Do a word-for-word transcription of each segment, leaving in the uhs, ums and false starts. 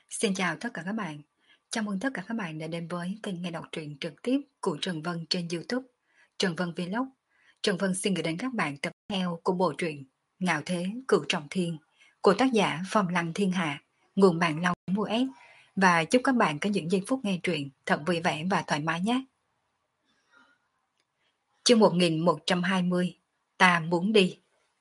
Xin chào tất cả các bạn. Chào mừng tất cả các bạn đã đến với kênh nghe đọc truyện trực tiếp của Trần Vân trên YouTube, Trần Vân Vlog. Trần Vân xin gửi đến các bạn tập theo của bộ truyện Ngạo Thế Cửu Trọng Thiên của tác giả Phong Lăng Thiên Hạ, nguồn bản long mua ép. Và chúc các bạn có những giây phút nghe truyện thật vui vẻ và thoải mái nhé. Chương một nghìn một trăm hai mươi, ta muốn đi.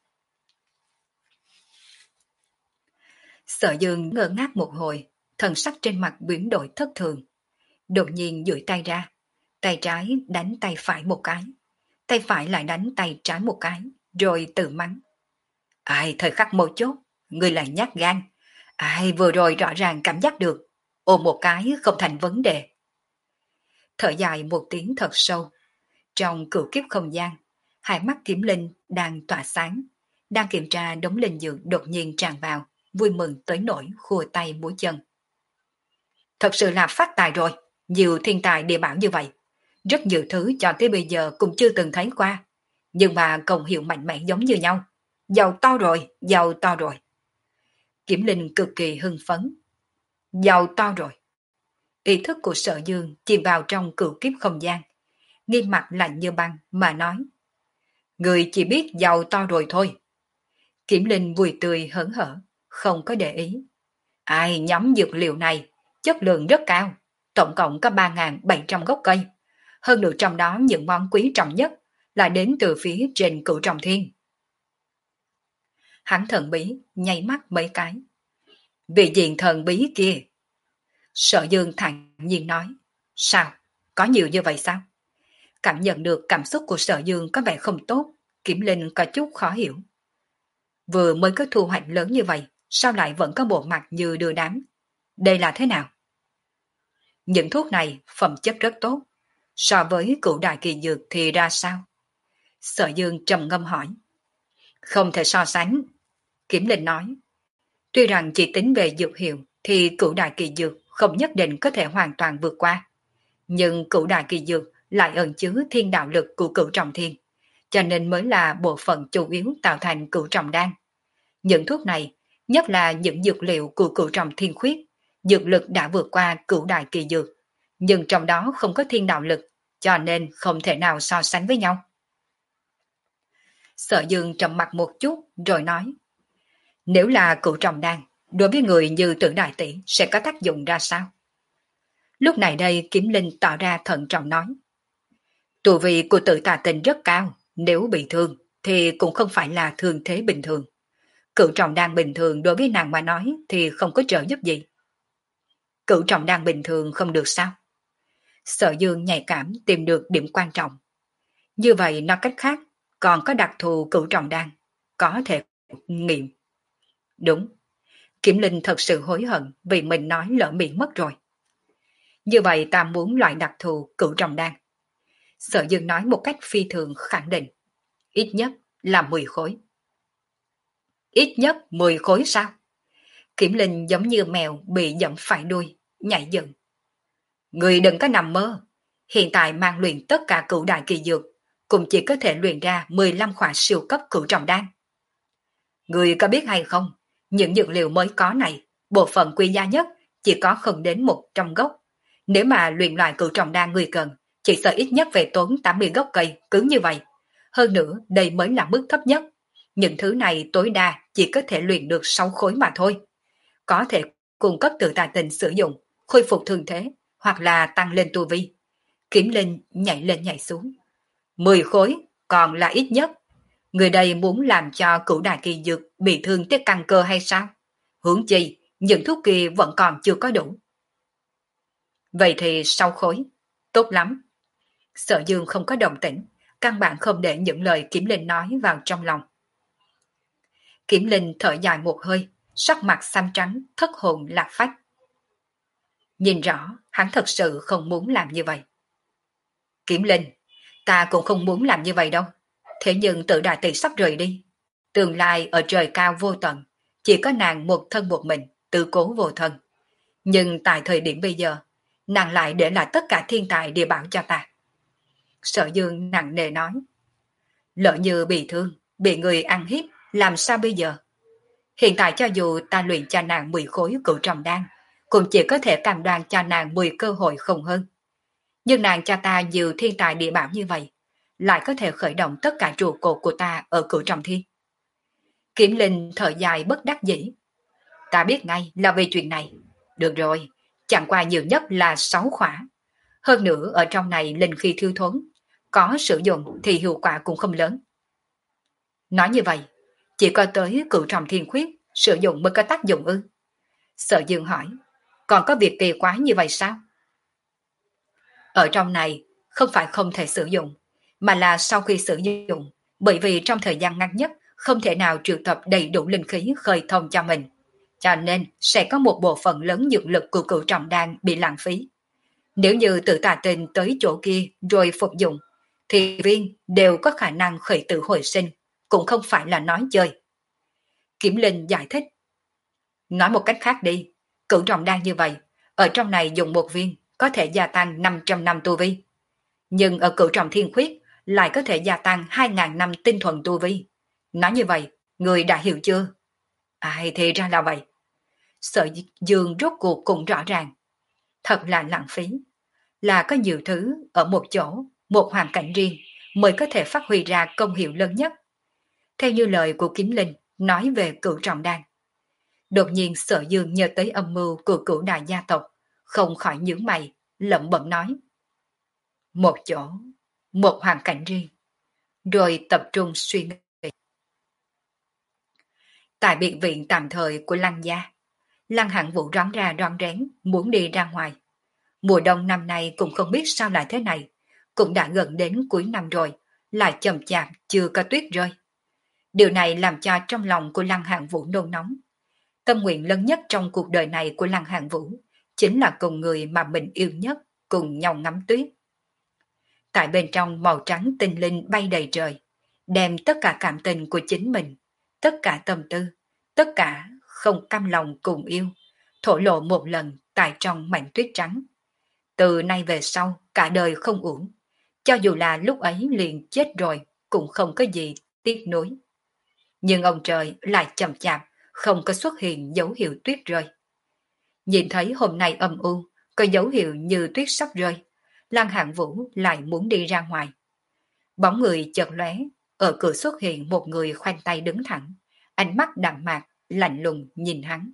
Sở Dương ngơ ngác một hồi, thần sắc trên mặt biến đổi thất thường. Đột nhiên duỗi tay ra, tay trái đánh tay phải một cái, tay phải lại đánh tay trái một cái, rồi tự mắng. Ai thời khắc mấu chốt, ngươi lại nhát gan. Ai vừa rồi rõ ràng cảm giác được, ôm một cái không thành vấn đề. Thở dài một tiếng thật sâu. Trong cửu kiếp không gian, hai mắt Kiếm Linh đang tỏa sáng, đang kiểm tra đống linh dược đột nhiên tràn vào, vui mừng tới nỗi khua tay múa chân. Thật sự là phát tài rồi, nhiều thiên tài địa bảo như vậy. Rất nhiều thứ cho tới bây giờ cũng chưa từng thấy qua. Nhưng mà công hiệu mạnh mẽ giống như nhau. Giàu to rồi, giàu to rồi. Kiểm Linh cực kỳ hưng phấn. Giàu to rồi. Ý thức của Sở Dương chìm vào trong cửu kiếp không gian. Nghiêm mặt lạnh như băng mà nói. Người chỉ biết giàu to rồi thôi. Kiểm Linh vui tươi hớn hở, không có để ý. Ai nhóm dược liệu này, chất lượng rất cao. Tổng cộng có ba nghìn bảy trăm gốc cây. Hơn nữa trong đó những món quý trọng nhất là đến từ phía trên Cửu Trọng Thiên. Hắn thần bí nháy mắt mấy cái. Vị diện thần bí kia. Sở Dương thản nhiên nói. Sao? Có nhiều như vậy sao? Cảm nhận được cảm xúc của Sở Dương có vẻ không tốt. Kiểm Linh có chút khó hiểu. Vừa mới có thu hoạch lớn như vậy, sao lại vẫn có bộ mặt như đưa đám? Đây là thế nào? Những thuốc này phẩm chất rất tốt. So với cửu đại kỳ dược thì ra sao? Sở Dương trầm ngâm hỏi. Không thể so sánh. Kiểm Linh nói. Tuy rằng chỉ tính về dược hiệu thì cửu đại kỳ dược không nhất định có thể hoàn toàn vượt qua. Nhưng cửu đại kỳ dược lại ẩn chứa thiên đạo lực của cửu trọng thiên. Cho nên mới là bộ phận chủ yếu tạo thành cửu trọng đan. Những thuốc này, nhất là những dược liệu của cửu trọng thiên khuyết, dược lực đã vượt qua cửu đại kỳ dược. Nhưng trong đó không có thiên đạo lực, cho nên không thể nào so sánh với nhau. Sở Dương trầm mặt một chút rồi nói. Nếu là cửu trọng đan, đối với người như Tử Đại Tỷ sẽ có tác dụng ra sao? Lúc này đây Kiếm Linh tỏ ra thận trọng nói. Tu vi của Tử Tà Tình rất cao, nếu bị thương thì cũng không phải là thương thế bình thường. Cửu trọng đan bình thường đối với nàng mà nói thì không có trợ giúp gì. Cửu trọng đan bình thường không được sao? Sở Dương nhạy cảm tìm được điểm quan trọng. Như vậy nói cách khác, còn có đặc thù cửu trọng đan, có thể nghiệm. Đúng, Kiểm Linh thật sự hối hận vì mình nói lỡ miệng mất rồi. Như vậy ta muốn loại đặc thù cửu trọng đan. Sở Dương nói một cách phi thường khẳng định. Ít nhất là mười khối. Ít nhất mười khối sao? Kiểm Linh giống như mèo bị dẫm phải đuôi, nhảy dựng. Người đừng có nằm mơ. Hiện tại mang luyện tất cả cửu đại kỳ dược, cũng chỉ có thể luyện ra mười lăm khỏa siêu cấp cửu trọng đan. Người có biết hay không, những dược liệu mới có này, bộ phận quý giá nhất chỉ có không đến một trăm gốc. Nếu mà luyện loại cửu trọng đan người cần, chỉ sợ ít nhất về tốn tám mươi gốc cây, cứ như vậy. Hơn nữa, đây mới là mức thấp nhất. Những thứ này tối đa chỉ có thể luyện được sáu khối mà thôi. Có thể cung cấp Tử Tà Tình sử dụng, khôi phục thương thế, hoặc là tăng lên tu vi. Kiếm Linh nhảy lên nhảy xuống. Mười khối, còn là ít nhất. Người đây muốn làm cho cửu đại kỳ dược bị thương tới căn cơ hay sao? Huống chi, những thuốc kia vẫn còn chưa có đủ. Vậy thì sáu khối. Tốt lắm. Sở Dương không có đồng tĩnh, căn bản không để những lời Kiếm Linh nói vào trong lòng. Kiếm Linh thở dài một hơi, sắc mặt xanh trắng, thất hồn lạc phách. Nhìn rõ, hắn thật sự không muốn làm như vậy. Kiếm Linh, ta cũng không muốn làm như vậy đâu. Thế nhưng Tử Đại Tỷ sắp rời đi. Tương lai ở trời cao vô tận, chỉ có nàng một thân một mình, tự cố vô thân. Nhưng tại thời điểm bây giờ, nàng lại để lại tất cả thiên tài địa bảo cho ta. Sở Dương nặng nề nói. Lỡ như bị thương, bị người ăn hiếp, làm sao bây giờ? Hiện tại cho dù ta luyện cho nàng mười khối cửu trọng đan, cũng chỉ có thể cam đoan cho nàng mười cơ hội không hơn. Nhưng nàng cho ta nhiều thiên tài địa bảo như vậy, lại có thể khởi động tất cả trụ cột của ta ở cửu trọng thiên. Kiếm Linh thở dài bất đắc dĩ. Ta biết ngay là vì chuyện này. Được rồi, chẳng qua nhiều nhất là sáu khỏa. Hơn nữa ở trong này linh khí thiếu thốn, có sử dụng thì hiệu quả cũng không lớn. Nói như vậy, chỉ có tới cửu trọng thiên khuyết sử dụng mới có tác dụng ư? Sở Dương hỏi, còn có việc kỳ quái như vậy sao? Ở trong này không phải không thể sử dụng, mà là sau khi sử dụng, bởi vì trong thời gian ngắn nhất không thể nào triệu tập đầy đủ linh khí khơi thông cho mình, cho nên sẽ có một bộ phận lớn dược lực của cửu trọng đan bị lãng phí. Nếu như tự tà tình tới chỗ kia rồi phục dụng, thì viên đều có khả năng khởi tử hồi sinh, cũng không phải là nói chơi. Kiểm Linh giải thích. Nói một cách khác đi, cửu trọng đan như vậy, ở trong này dùng một viên có thể gia tăng năm trăm năm tu vi. Nhưng ở cửu trọng thiên khuyết lại có thể gia tăng hai nghìn năm tinh thuần tu vi. Nói như vậy, người đã hiểu chưa? Ai thì ra là vậy. Sở Dương rốt cuộc cũng rõ ràng. Thật là lãng phí. Là có nhiều thứ ở một chỗ, một hoàn cảnh riêng mới có thể phát huy ra công hiệu lớn nhất. Theo như lời của Kiếm Linh nói về cửu trọng đan. Đột nhiên Sở Dương nhớ tới âm mưu của cửu đại gia tộc, không khỏi nhướng mày, lẩm bẩm nói. Một chỗ, một hoàn cảnh riêng, rồi tập trung suy nghĩ. Tại biệt viện tạm thời của Lăng gia, Lăng Hạng Vũ rón ra rón rén muốn đi ra ngoài. Mùa đông năm nay cũng không biết sao lại thế này, cũng đã gần đến cuối năm rồi, lại chậm chạp chưa có tuyết rơi. Điều này làm cho trong lòng của Lăng Hạng Vũ nôn nóng. Tâm nguyện lớn nhất trong cuộc đời này của Lăng Hạng Vũ chính là cùng người mà mình yêu nhất cùng nhau ngắm tuyết. Tại bên trong màu trắng tinh linh bay đầy trời, đem tất cả cảm tình của chính mình, tất cả tâm tư, tất cả không cam lòng cùng yêu, thổ lộ một lần tại trong mảnh tuyết trắng. Từ nay về sau, cả đời không uổng, cho dù là lúc ấy liền chết rồi, cũng không có gì tiếc nuối. Nhưng ông trời lại chậm chạp, không có xuất hiện dấu hiệu tuyết rơi. Nhìn thấy hôm nay âm u, có dấu hiệu như tuyết sắp rơi, Lăng Hạng Vũ lại muốn đi ra ngoài. Bóng người chợt lóe, ở cửa xuất hiện một người khoanh tay đứng thẳng, ánh mắt đạm mạc, lạnh lùng nhìn hắn.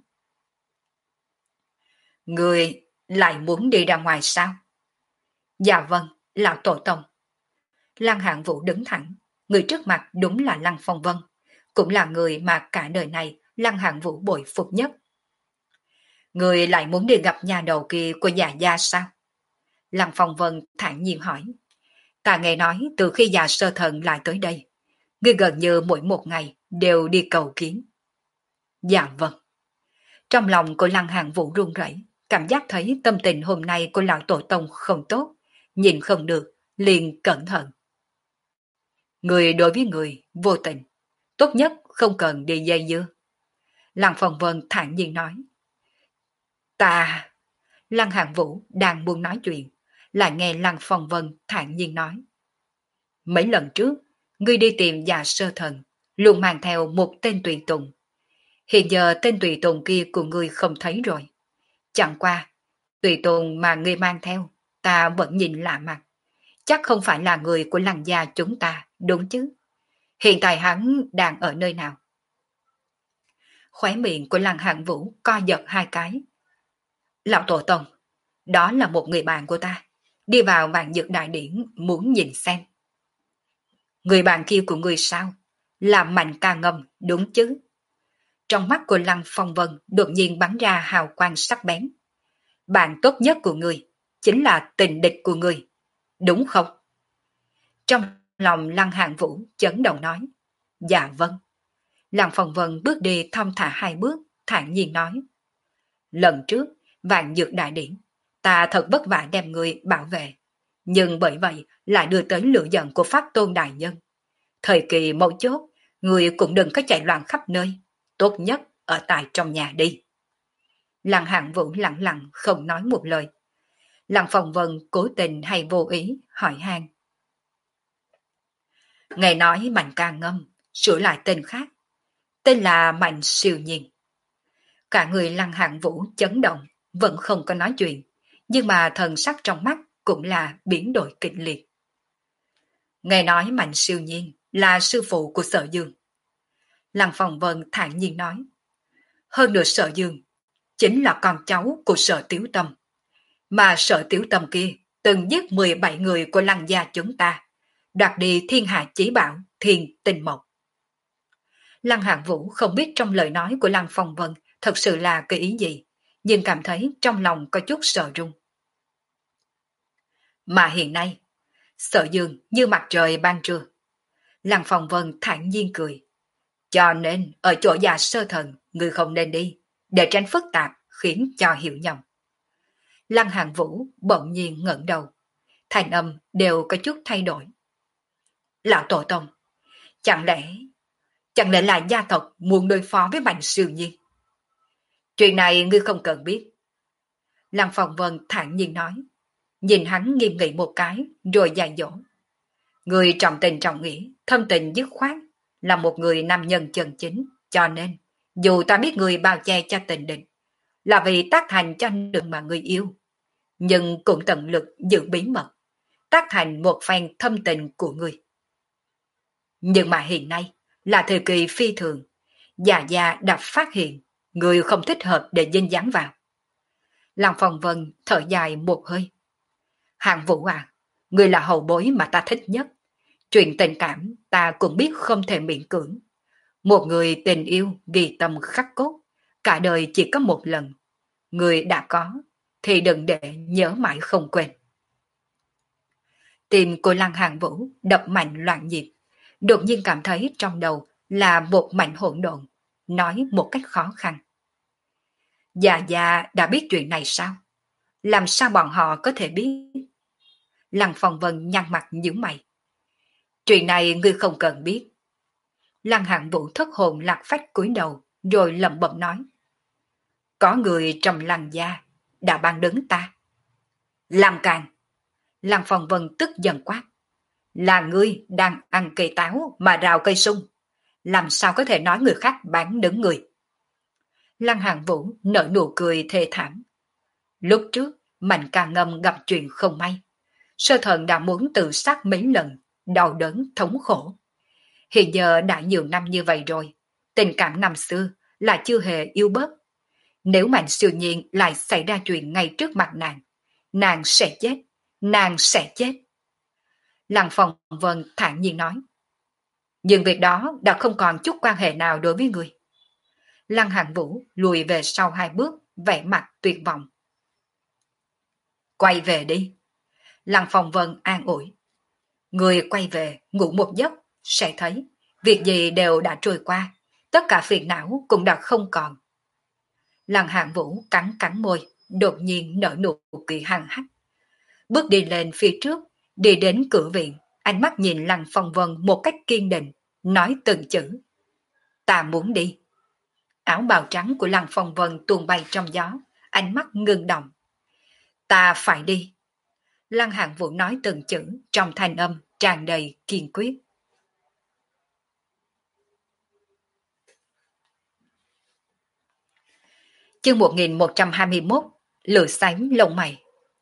Người lại muốn đi ra ngoài sao? Dạ vâng, lão tổ tông. Lăng Hạng Vũ đứng thẳng, người trước mặt đúng là Lăng Phong Vân, cũng là người mà cả đời này Lăng Hạng Vũ bội phục nhất. Người lại muốn đi gặp nhà đầu kia của già gia sao? Lăng Phong Vân thản nhiên hỏi. Ta nghe nói từ khi già sơ thần lại tới đây, ngươi gần như mỗi một ngày đều đi cầu kiến. Dạ vâng. Trong lòng của Lăng Hạng Vũ run rẩy, cảm giác thấy tâm tình hôm nay của lão tổ tông không tốt, nhìn không được, liền cẩn thận. Người đối với người, vô tình, tốt nhất không cần đi dây dưa. Lăng Phong Vân thản nhiên nói. Ta... Lăng Hạng Vũ đang muốn nói chuyện, lại nghe Lăng Phong Vân thản nhiên nói. Mấy lần trước, ngươi đi tìm già sơ thần, luôn mang theo một tên tùy tùng. Hiện giờ tên tùy tùng kia của ngươi không thấy rồi. Chẳng qua, tùy tùng mà ngươi mang theo, ta vẫn nhìn lạ mặt. Chắc không phải là người của Lăng gia chúng ta, đúng chứ? Hiện tại hắn đang ở nơi nào? Khóe miệng của Lăng Hạng Vũ co giật hai cái. Lão tổ tông, đó là một người bạn của ta, đi vào vạn dược đại điển muốn nhìn xem. Người bạn kia của người sao? Là Mạnh Ca Ngâm, đúng chứ? Trong mắt của Lăng Phong Vân đột nhiên bắn ra hào quang sắc bén. Bạn tốt nhất của người chính là tình địch của người, đúng không? Trong lòng Lăng Hạng Vũ chấn động nói. Dạ vâng. Lăng Phong Vân bước đi thong thả hai bước, thản nhiên nói. Lần trước, vạn dược đại điển, ta thật vất vả đem người bảo vệ. Nhưng bởi vậy lại đưa tới lửa giận của Pháp Tôn Đại Nhân. Thời kỳ mấu chốt, người cũng đừng có chạy loạn khắp nơi. Tốt nhất ở tại trong nhà đi. Lăng Hạng Vũ lặng lặng không nói một lời. Lăng Phong Vân cố tình hay vô ý hỏi han. Nghe nói Mạnh Ca Ngâm sửa lại tên khác, tên là Mạnh Siêu Nhiên. Cả người Lăng Hạng Vũ chấn động, vẫn không có nói chuyện, nhưng mà thần sắc trong mắt cũng là biến đổi kịch liệt. Nghe nói Mạnh Siêu Nhiên là sư phụ của Sở Dương. Lăng Phong Vân thản nhiên nói. Hơn nữa Sở Dương chính là con cháu của Sở Tiếu Tâm. Mà Sở Tiếu Tâm kia từng giết mười bảy người của Lăng gia chúng ta, đoạt đi thiên hạ chí bảo Thiên Tinh Mộc. Lăng Hạng Vũ không biết trong lời nói của Lăng Phong Vân thật sự là cái ý gì, nhưng cảm thấy trong lòng có chút sợ run. Mà hiện nay, Sở Dương như mặt trời ban trưa. Lăng Phong Vân thản nhiên cười. Cho nên ở chỗ già sơ thần, người không nên đi, để tránh phức tạp khiến cho hiểu nhầm. Lăng Hạng Vũ bỗng nhiên ngẩng đầu, thanh âm đều có chút thay đổi. Lão Tổ Tông, chẳng lẽ, chẳng lẽ là gia tộc muốn đối phó với Mạnh Siêu Nhiên? Chuyện này ngươi không cần biết. Lăng Phong Vân thản nhiên nói, nhìn hắn nghiêm nghị một cái, rồi dạy dỗ. Người trọng tình trọng nghĩa, thâm tình dứt khoát, là một người nam nhân chân chính, cho nên, dù ta biết người bao che cho tình địch, là vì tác thành cho được mà người yêu, nhưng cũng tận lực giữ bí mật, tác thành một phen thâm tình của người. Nhưng mà hiện nay, là thời kỳ phi thường, già già đã phát hiện, người không thích hợp để dinh dáng vào. Lăng Phong Vân thở dài một hơi. Hạng Vũ à, người là hậu bối mà ta thích nhất. Chuyện tình cảm ta cũng biết không thể miễn cưỡng. Một người tình yêu ghi tâm khắc cốt, cả đời chỉ có một lần. Người đã có, thì đừng để nhớ mãi không quên. Tim của Lăng Hạng Vũ đập mạnh loạn nhịp, đột nhiên cảm thấy trong đầu là một mảnh hỗn độn, nói một cách khó khăn. Già già đã biết chuyện này sao? Làm sao bọn họ có thể biết? Lăng Phong Vân nhăn mặt nhíu mày. Chuyện này ngươi không cần biết. Lăng Hạng Vũ thất hồn lạc phách cúi đầu, rồi lẩm bẩm nói. Có người trong Lăng gia đã ban đứng ta. Làm càng. Lăng Phong Vân tức giận quát. Là ngươi đang ăn cây táo mà rào cây sung. Làm sao có thể nói người khác bán đứng người? Lăng Hạng Vũ nở nụ cười thê thảm. Lúc trước, Mạnh Ca Ngâm gặp chuyện không may. Sơ thần đã muốn tự sát mấy lần, đau đớn thống khổ. Hiện giờ đã nhiều năm như vậy rồi, tình cảm năm xưa là chưa hề yêu bớt. Nếu Mạnh Siêu Nhiên lại xảy ra chuyện ngay trước mặt nàng, nàng sẽ chết, nàng sẽ chết. Lăng Phong Vân thản nhiên nói. Nhưng việc đó đã không còn chút quan hệ nào đối với người. Lăng Hạng Vũ lùi về sau hai bước, vẻ mặt tuyệt vọng. Quay về đi. Lăng Phong Vân an ủi. Người quay về, ngủ một giấc, sẽ thấy, việc gì đều đã trôi qua, tất cả phiền não cũng đã không còn. Lăng Hạng Vũ cắn cắn môi, đột nhiên nở nụ cười hằng hắc. Bước đi lên phía trước, đi đến cửa viện, ánh mắt nhìn Lăng Phong Vân một cách kiên định, nói từng chữ. Ta muốn đi. Áo bào trắng của Lăng Phong Vân tuôn bay trong gió, ánh mắt ngưng động. Ta phải đi. Lăng Hạng Vũ nói từng chữ trong thanh âm tràn đầy kiên quyết. Chương một nghìn một trăm hai mươi mốt, lửa sáng lông mày.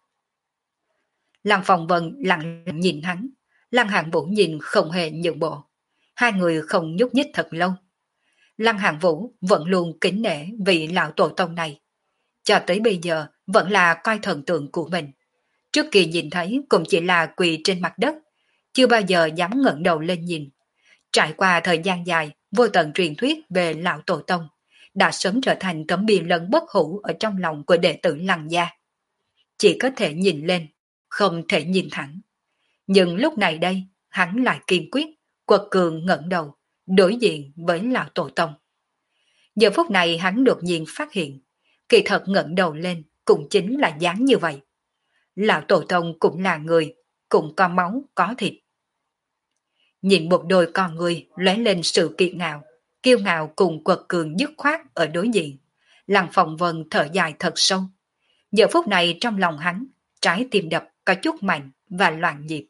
Lăng Phong Vân lặng lặng nhìn hắn, Lăng Hạng Vũ nhìn không hề nhượng bộ. Hai người không nhúc nhích thật lâu. Lăng Hạng Vũ vẫn luôn kính nể vị lão tổ tông này. Cho tới bây giờ vẫn là coi thần tượng của mình. Trước kia nhìn thấy cũng chỉ là quỳ trên mặt đất, chưa bao giờ dám ngẩng đầu lên nhìn. Trải qua thời gian dài, vô tận truyền thuyết về lão tổ tông, đã sớm trở thành tấm bia lẫn bất hủ ở trong lòng của đệ tử Lăng gia. Chỉ có thể nhìn lên, không thể nhìn thẳng. Nhưng lúc này đây, hắn lại kiên quyết, quật cường ngẩng đầu, đối diện với lão tổ tông. Giờ phút này hắn đột nhiên phát hiện, kỳ thật ngẩng đầu lên cũng chính là dáng như vậy. Lão tổ tông cũng là người, cũng có máu, có thịt. Nhìn một đôi con người lóe lên sự kiệt ngạo, kiêu ngạo cùng quật cường dứt khoát ở đối diện. Lăng Phong Vân thở dài thật sâu. Giờ phút này trong lòng hắn, trái tim đập có chút mạnh và loạn nhịp.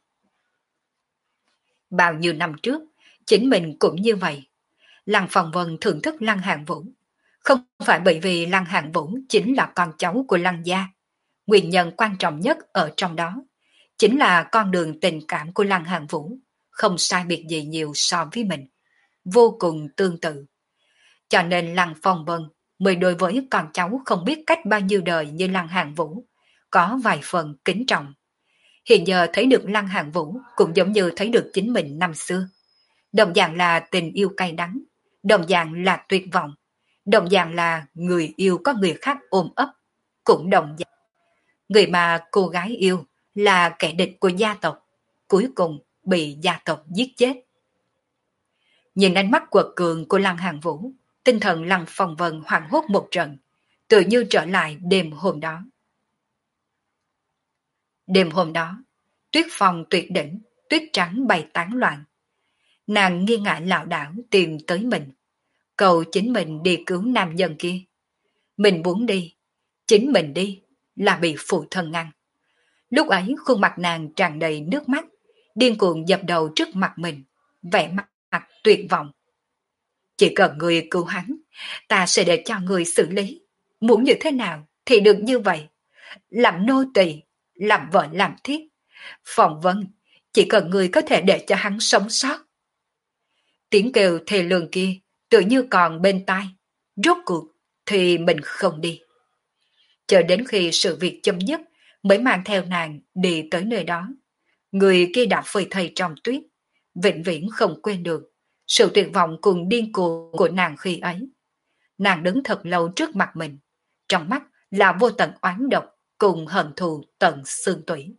Bao nhiêu năm trước, chính mình cũng như vậy. Lăng Phong Vân thưởng thức Lăng Hạng Vũ. Không phải bởi vì Lăng Hạng Vũ chính là con cháu của Lăng gia. Nguyên nhân quan trọng nhất ở trong đó chính là con đường tình cảm của Lăng Hạng Vũ không sai biệt gì nhiều so với mình, vô cùng tương tự. Cho nên Lăng Phong Vân mới đối với con cháu không biết cách bao nhiêu đời như Lăng Hạng Vũ có vài phần kính trọng. Hiện giờ thấy được Lăng Hạng Vũ cũng giống như thấy được chính mình năm xưa. Đồng dạng là tình yêu cay đắng, đồng dạng là tuyệt vọng, đồng dạng là người yêu có người khác ôm ấp, cũng đồng dạng. Người mà cô gái yêu là kẻ địch của gia tộc, cuối cùng bị gia tộc giết chết. Nhìn ánh mắt quật cường của Lăng Hạng Vũ, tinh thần Lăng Phong Vân hoảng hốt một trận, tự như trở lại đêm hôm đó. Đêm hôm đó, tuyết phong tuyệt đỉnh, tuyết trắng bay tán loạn. Nàng nghi ngại lảo đảo tìm tới mình, cầu chính mình đi cứu nam nhân kia. Mình muốn đi, chính mình đi, là bị phụ thân ngăn. Lúc ấy khuôn mặt nàng tràn đầy nước mắt, điên cuồng dập đầu trước mặt mình, vẻ mặt, mặt tuyệt vọng. Chỉ cần người cứu hắn, ta sẽ để cho người xử lý. Muốn như thế nào thì được như vậy. Làm nô tỳ, làm vợ làm thiếp. Phỏng vấn, chỉ cần người có thể để cho hắn sống sót. Tiếng kêu thề lương kia tự như còn bên tai. Rốt cuộc thì mình không đi. Chờ đến khi sự việc chấm dứt mới mang theo nàng đi tới nơi đó. Người kia đã phơi thây trong tuyết, vĩnh viễn không quên được sự tuyệt vọng cùng điên cuồng của nàng khi ấy. Nàng đứng thật lâu trước mặt mình, trong mắt là vô tận oán độc cùng hận thù tận xương tủy.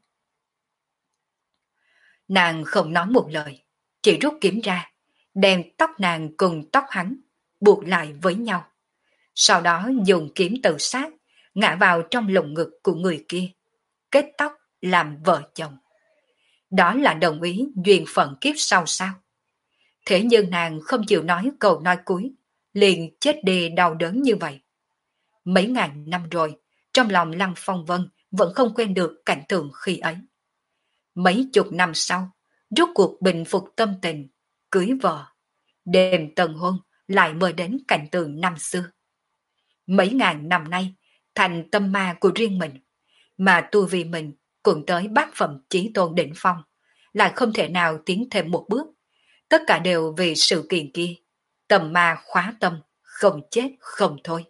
Nàng không nói một lời, chỉ rút kiếm ra, đem tóc nàng cùng tóc hắn buộc lại với nhau. Sau đó dùng kiếm tự sát, ngã vào trong lồng ngực của người kia, kết tóc làm vợ chồng. Đó là đồng ý duyên phận kiếp sau sao? Thế nhưng nàng không chịu nói câu nói cuối, liền chết đi đau đớn như vậy. Mấy ngàn năm rồi, trong lòng Lăng Phong Vân vẫn không quên được cảnh tượng khi ấy. Mấy chục năm sau, rốt cuộc bình phục tâm tình, cưới vợ. Đêm tân hôn lại mơ đến cảnh tượng năm xưa. Mấy ngàn năm nay, thành tâm ma của riêng mình, mà tu vi mình cũng tới bát phẩm chí tôn đỉnh phong, lại không thể nào tiến thêm một bước. Tất cả đều vì sự kiện kia, tầm ma khóa tâm, không chết không thôi.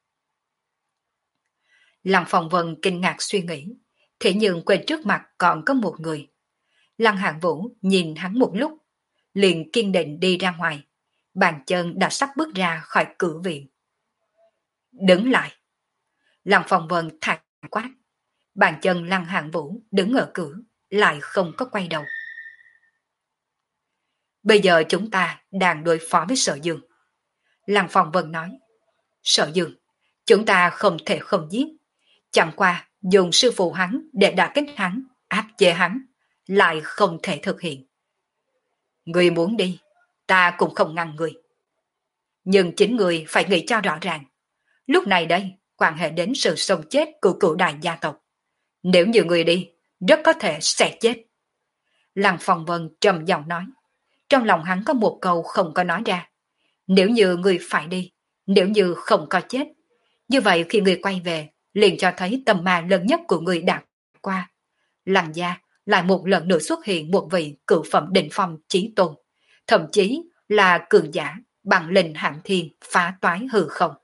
Lăng Phong Vân kinh ngạc suy nghĩ, thế nhưng quên trước mặt còn có một người. Lăng Hạng Vũ nhìn hắn một lúc, liền kiên định đi ra ngoài, bàn chân đã sắp bước ra khỏi cửa viện. Đứng lại! Lăng Phong Vân thản quát, bàn chân Lăng Hạng Vũ đứng ở cửa, lại không có quay đầu. Bây giờ chúng ta đang đối phó với Sở Dương. Lăng Phong Vân nói, Sở Dương, chúng ta không thể không giết. Chẳng qua dùng sư phụ hắn để đả kích hắn, áp chế hắn, lại không thể thực hiện. Người muốn đi, ta cũng không ngăn người. Nhưng chính người phải nghĩ cho rõ ràng. Lúc này đây, quan hệ đến sự sống chết của cửu đại gia tộc. Nếu như người đi, rất có thể sẽ chết. Lăng Phong Vân trầm giọng nói. Trong lòng hắn có một câu không có nói ra. Nếu như người phải đi, nếu như không có chết, như vậy khi người quay về, liền cho thấy tầm ma lớn nhất của người đã qua. Lăng gia lại một lần nữa xuất hiện một vị cửu phẩm đỉnh phong chí tôn, thậm chí là cường giả bằng linh hạng thiên phá toái hư không.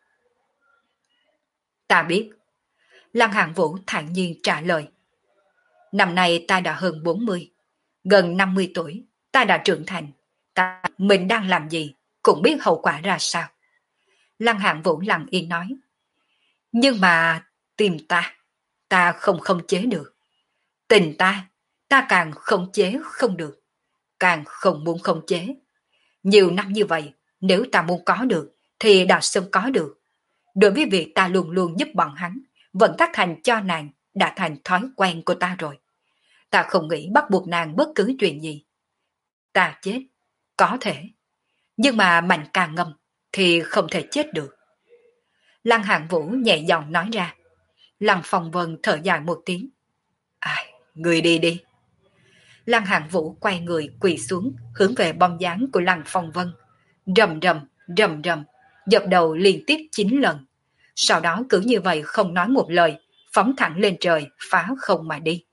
Ta biết. Lăng Hạng Vũ thản nhiên trả lời. Năm nay ta đã hơn bốn mươi, gần năm mươi tuổi, ta đã trưởng thành, ta mình đang làm gì cũng biết hậu quả ra sao. Lăng Hạng Vũ lặng yên nói. Nhưng mà tìm ta, ta không khống chế được. Tình ta, ta càng khống chế không được, càng không muốn khống chế. Nhiều năm như vậy, nếu ta muốn có được, thì đã sớm có được. Đối với việc ta luôn luôn giúp bọn hắn, vẫn tác thành cho nàng, đã thành thói quen của ta rồi. Ta không nghĩ bắt buộc nàng bất cứ chuyện gì. Ta chết, có thể. Nhưng mà mạnh càng ngâm, thì không thể chết được. Lăng Hạng Vũ nhẹ giọng nói ra. Lăng Phong Vân thở dài một tiếng. Ai, người đi đi. Lăng Hạng Vũ quay người quỳ xuống, hướng về bóng dáng của Lăng Phong Vân. Rầm rầm, rầm rầm, dập đầu liên tiếp chín lần. Sau đó cứ như vậy không nói một lời, phóng thẳng lên trời, phá không mà đi.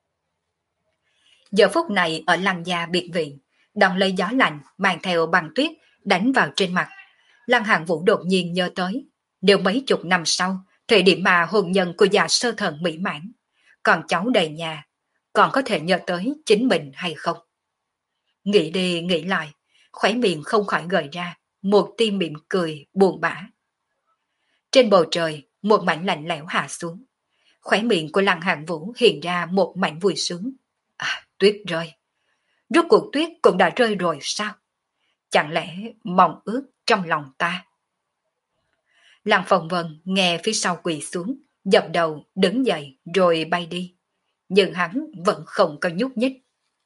Giờ phút này ở Lăng gia biệt viện, đòn lấy gió lạnh mang theo băng tuyết đánh vào trên mặt. Lăng Hàn Vũ đột nhiên nhớ tới, nếu mấy chục năm sau, thời điểm mà hôn nhân của già sơ thần mỹ mãn, còn cháu đầy nhà, còn có thể nhớ tới chính mình hay không? Nghĩ đi nghĩ lại, khóe miệng không khỏi gợi ra một tia mỉm cười buồn bã. Trên bầu trời, một mảnh lạnh lẽo hạ xuống. Khóe miệng của Lăng Hàn Vũ hiện ra một mảnh vui sướng. À, tuyết rơi. Rốt cuộc tuyết cũng đã rơi rồi sao? Chẳng lẽ mong ước trong lòng ta? Lăng Phong Vân nghe phía sau quỳ xuống, dập đầu đứng dậy rồi bay đi. Nhưng hắn vẫn không có nhúc nhích.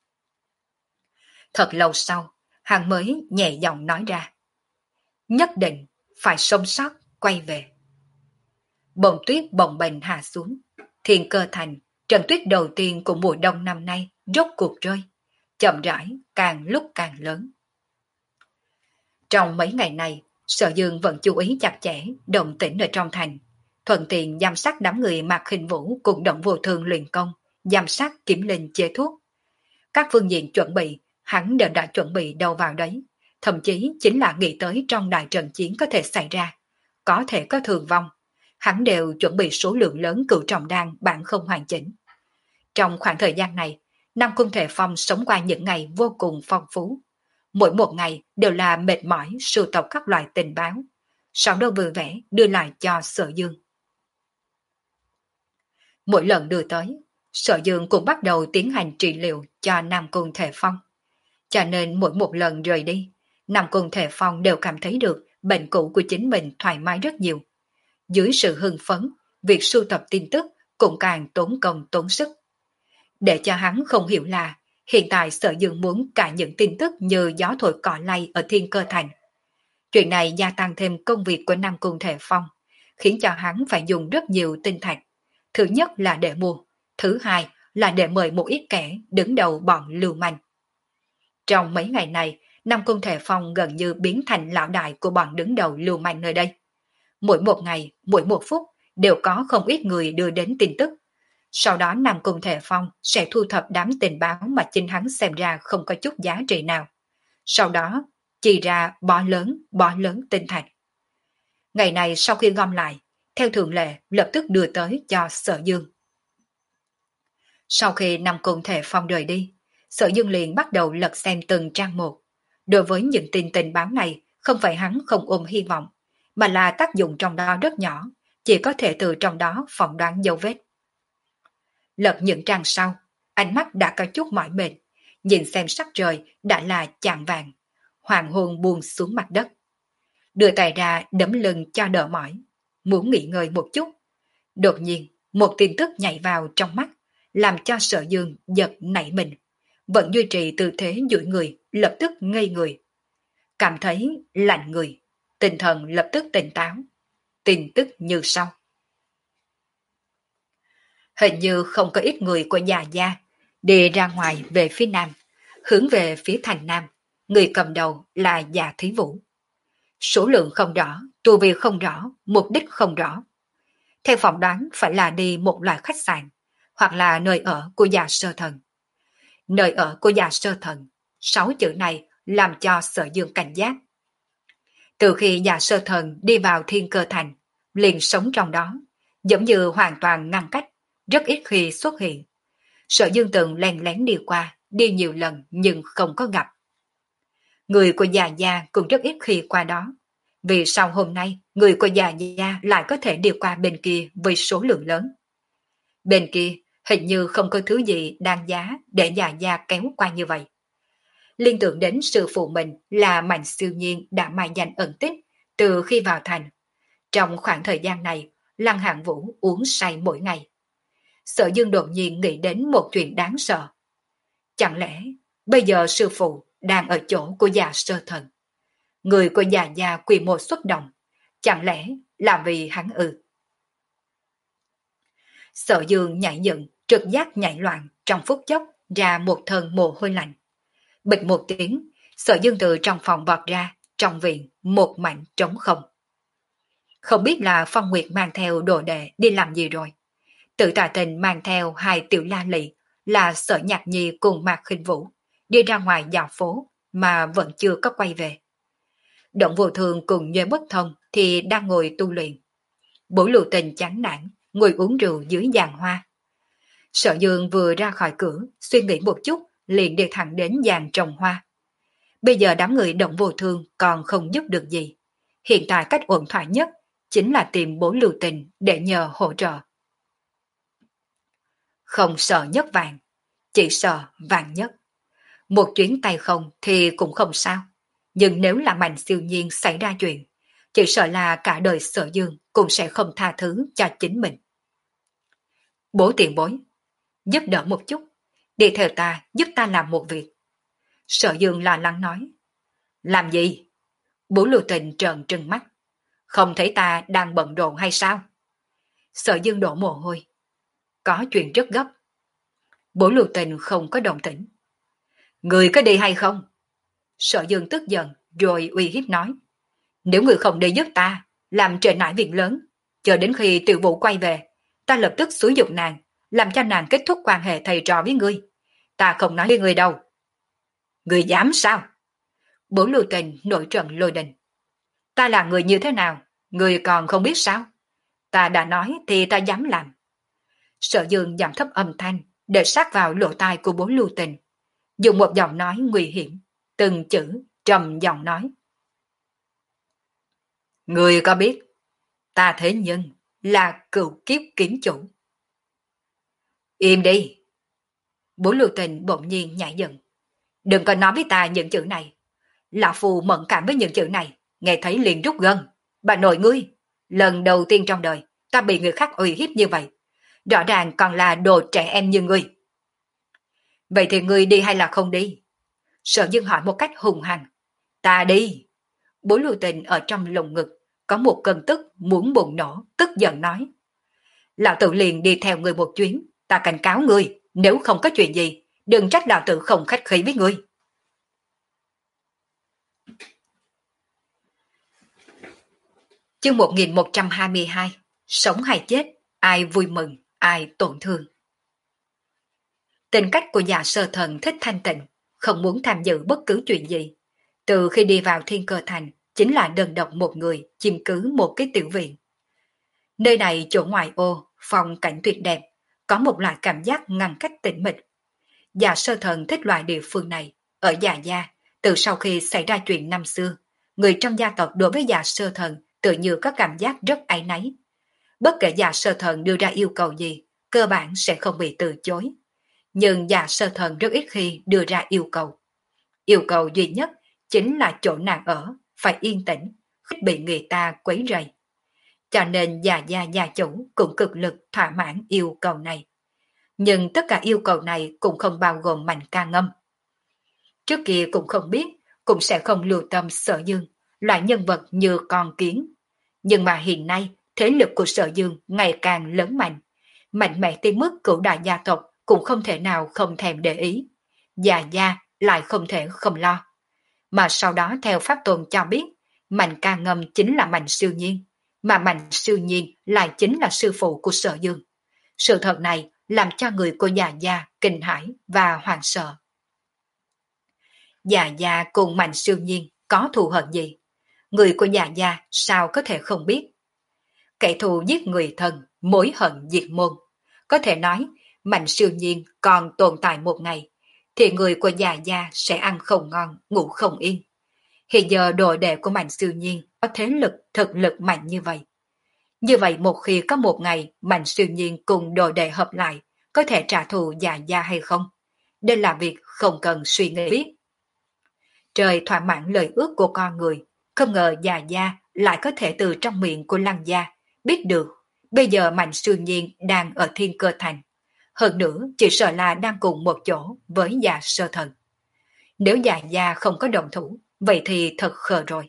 Thật lâu sau, hắn mới nhẹ giọng nói ra. Nhất định phải sống sót quay về. Bông tuyết bồng bềnh hạ xuống. Thiên Cơ Thành, trận tuyết đầu tiên của mùa đông năm nay rốt cuộc rơi. Chậm rãi càng lúc càng lớn. Trong mấy ngày này, Sở Dương vẫn chú ý chặt chẽ động tĩnh ở trong thành, thuận tiện giám sát đám người Mạc Khinh Vũ cùng Động Vô Thương luyện công, giám sát kiểm linh chế thuốc. Các phương diện chuẩn bị, hắn đều đã chuẩn bị đâu vào đấy, thậm chí chính là nghĩ tới trong đại trận chiến có thể xảy ra, có thể có thương vong. Hắn đều chuẩn bị số lượng lớn cửu trọng đan bản không hoàn chỉnh. Trong khoảng thời gian này, Nam Cung Thể Phong sống qua những ngày vô cùng phong phú. Mỗi một ngày đều là mệt mỏi sưu tập các loại tình báo, sau đó vui vẻ đưa lại cho Sở Dương. Mỗi lần đưa tới, Sở Dương cũng bắt đầu tiến hành trị liệu cho Nam Cung Thể Phong. Cho nên mỗi một lần rời đi, Nam Cung Thể Phong đều cảm thấy được bệnh cũ của chính mình thoải mái rất nhiều. Dưới sự hưng phấn, việc sưu tập tin tức cũng càng tốn công tốn sức. Để cho hắn không hiểu là hiện tại Sở Dương muốn cả những tin tức như gió thổi cỏ lay ở Thiên Cơ Thành. Chuyện này gia tăng thêm công việc của Nam Cung Thể Phong, khiến cho hắn phải dùng rất nhiều tinh thạch. Thứ nhất là để mua, thứ hai là để mời một ít kẻ đứng đầu bọn lưu manh. Trong mấy ngày này, Nam Cung Thể Phong gần như biến thành lão đại của bọn đứng đầu lưu manh nơi đây. Mỗi một ngày, mỗi một phút đều có không ít người đưa đến tin tức. Sau đó Nam Cung Thể Phong sẽ thu thập đám tình báo mà chính hắn xem ra không có chút giá trị nào. Sau đó chỉ ra bó lớn, bó lớn tinh thạch. Ngày này sau khi gom lại, theo thường lệ lập tức đưa tới cho Sở Dương. Sau khi Nam Cung Thể Phong rời đi, Sở Dương liền bắt đầu lật xem từng trang một. Đối với những tin tình báo này, không phải hắn không ôm hy vọng, mà là tác dụng trong đó rất nhỏ, chỉ có thể từ trong đó phỏng đoán dấu vết. Lật những trang sau, ánh mắt đã có chút mỏi mệt, nhìn xem sắc trời đã là chạng vàng, hoàng hôn buông xuống mặt đất. Đưa tay ra đấm lưng cho đỡ mỏi, muốn nghỉ ngơi một chút. Đột nhiên, một tin tức nhảy vào trong mắt, làm cho Sở Dương giật nảy mình, vẫn duy trì tư thế duỗi người, lập tức ngây người. Cảm thấy lạnh người, tinh thần lập tức tỉnh táo. Tin tức như sau. Hình như không có ít người của già gia đi ra ngoài về phía nam, hướng về phía thành nam. Người cầm đầu là già Thí Vũ. Số lượng không rõ, tu vi không rõ, mục đích không rõ. Theo phỏng đoán phải là đi một loại khách sạn, hoặc là nơi ở của già sơ thần. Nơi ở của già sơ thần, sáu chữ này làm cho Sở Dương cảnh giác. Từ khi già sơ thần đi vào Thiên Cơ Thành, liền sống trong đó, giống như hoàn toàn ngăn cách, rất ít khi xuất hiện. Sở Dương từng lén lén đi qua, đi nhiều lần nhưng không có gặp. Người của già gia cũng rất ít khi qua đó. Vì sao hôm nay người của già gia lại có thể đi qua bên kia với số lượng lớn? Bên kia hình như không có thứ gì đáng giá để già gia kéo qua như vậy. Liên tưởng đến sư phụ mình là Mạnh Siêu Nhiên đã mai danh ẩn tích từ khi vào thành. Trong khoảng thời gian này, Lăng Hàn Vũ uống say mỗi ngày. Sở Dương đột nhiên nghĩ đến một chuyện đáng sợ. Chẳng lẽ bây giờ sư phụ đang ở chỗ của già sơ thần? Người của già gia quy mô xuất động, chẳng lẽ là vì hắn ư? Sở Dương nhảy dựng, trực giác nhảy loạn, trong phút chốc ra một thân mồ hôi lạnh. Bịch một tiếng, Sở Dương từ trong phòng vọt ra, trong viện một mảnh trống không. Không biết là Phong Nguyệt mang theo đồ đệ đi làm gì rồi. Tự Tà Tình mang theo hai tiểu la lị là Sở Nhạc Nhi cùng Mạc Khinh Vũ đi ra ngoài dạo phố mà vẫn chưa có quay về. Động Vô Thường cùng Nhuế Bất Thông thì đang ngồi tu luyện. Bổ Lưu Tình chán nản ngồi uống rượu dưới giàn hoa. Sở Dương vừa ra khỏi cửa, suy nghĩ một chút liền đi thẳng đến giàn trồng hoa. Bây giờ đám người Động Vô Thương còn không giúp được gì. Hiện tại cách ổn thỏa nhất chính là tìm Bố Lưu Tình để nhờ hỗ trợ. Không sợ nhất vàng, chỉ sợ vàng nhất. Một chuyến tay không thì cũng không sao. Nhưng nếu là Mạnh Siêu Nhiên xảy ra chuyện, chỉ sợ là cả đời Sở Dương cũng sẽ không tha thứ cho chính mình. Bố tiền bối, giúp đỡ một chút, đi theo ta giúp ta làm một việc. Sở Dương lo lắng nói. Làm gì? Bố Lưu Tình trợn trừng mắt. Không thấy ta đang bận rộn hay sao? Sở Dương đổ mồ hôi. Có chuyện rất gấp. Bố Lưu Tình không có đồng tĩnh. Người có đi hay không? Sở Dương tức giận rồi uy hiếp nói. Nếu người không đi giúp ta, làm trễ nải việc lớn, chờ đến khi Tiểu Vũ quay về, ta lập tức xúi giục nàng, làm cho nàng kết thúc quan hệ thầy trò với ngươi. Ta không nói với ngươi đâu. Ngươi dám sao? Bố Lưu Tình nổi trận lôi đình. Ta là người như thế nào, ngươi còn không biết sao? Ta đã nói thì ta dám làm. Sở Dương giảm thấp âm thanh để sát vào lỗ tai của Bố Lưu Tình, dùng một giọng nói nguy hiểm, từng chữ trầm giọng nói. Ngươi có biết, ta thế nhưng là cựu kiếp kiếm chủ. Im đi. Bố Lưu Tình bỗng nhiên nhảy giận. Đừng có nói với ta những chữ này. Lão phù mẫn cảm với những chữ này, nghe thấy liền rút gân. Bà nội ngươi, lần đầu tiên trong đời ta bị người khác uy hiếp như vậy. Rõ ràng còn là đồ trẻ em như ngươi. Vậy thì ngươi đi hay là không đi? Sở Dương hỏi một cách hùng hăng. Ta đi. Bố Lưu Tình ở trong lồng ngực có một cơn tức muốn bùng nổ, tức giận nói. Lão tử liền đi theo ngươi một chuyến, ta cảnh cáo ngươi, nếu không có chuyện gì, đừng trách lão tử không khách khí với ngươi. Chương một nghìn một trăm hai mươi hai. Sống hay chết, ai vui mừng, ai tổn thương. Tính cách của Dạ Sơ Thần thích thanh tịnh, không muốn tham dự bất cứ chuyện gì. Từ khi đi vào Thiên Cơ Thành, chính là đơn độc một người chiếm cứ một cái tiểu viện. Nơi này chỗ ngoại ô, phong cảnh tuyệt đẹp, có một loại cảm giác ngăn cách tĩnh mịch. Dạ Sơ Thần thích loại địa phương này. Ở Dạ Gia, từ sau khi xảy ra chuyện năm xưa, người trong gia tộc đối với Dạ Sơ Thần tự như có cảm giác rất áy náy. Bất kể Dạ Sơ Thần đưa ra yêu cầu gì, cơ bản sẽ không bị từ chối. Nhưng Dạ Sơ Thần rất ít khi đưa ra yêu cầu. Yêu cầu duy nhất chính là chỗ nàng ở, phải yên tĩnh, không bị người ta quấy rầy. Cho nên Dạ Gia gia chủ cũng cực lực thỏa mãn yêu cầu này. Nhưng tất cả yêu cầu này cũng không bao gồm Mạnh Ca Ngâm. Trước kia cũng không biết, cũng sẽ không lưu tâm Sở Dương, loại nhân vật như con kiến. Nhưng mà hiện nay, thế lực của Sở Dương ngày càng lớn mạnh. Mạnh mẽ tới mức cửu đại gia tộc cũng không thể nào không thèm để ý. Dạ Gia lại không thể không lo. Mà sau đó theo Pháp Tôn cho biết, Mạnh Ca Ngâm chính là Mạnh Siêu Nhiên, mà Mạnh Siêu Nhiên lại chính là sư phụ của Sở Dương. Sự thật này làm cho người của Dạ Gia kinh hãi và hoảng sợ. Dạ Gia cùng Mạnh Siêu Nhiên có thù hận gì? Người của Dạ Gia sao có thể không biết? Kẻ thù giết người thân, mối hận diệt môn. Có thể nói, Mạnh Siêu Nhiên còn tồn tại một ngày, thì người của Dạ Gia sẽ ăn không ngon, ngủ không yên. Hiện giờ đồ đệ của Mạnh Siêu Nhiên có thế lực, thực lực mạnh như vậy. Như vậy một khi có một ngày Mạnh Siêu Nhiên cùng đồ đệ hợp lại, có thể trả thù Dạ Gia hay không? Đây là việc không cần suy nghĩ biết. Trời thỏa mãn lời ước của con người, không ngờ Dạ Gia lại có thể từ trong miệng của Lăng Gia biết được bây giờ Mạnh Siêu Nhiên đang ở Thiên Cơ Thành. Hơn nữa chỉ sợ là đang cùng một chỗ với Dạ Sơ Thần. Nếu Dạ Gia không có đồng thủ, vậy thì thật khờ rồi.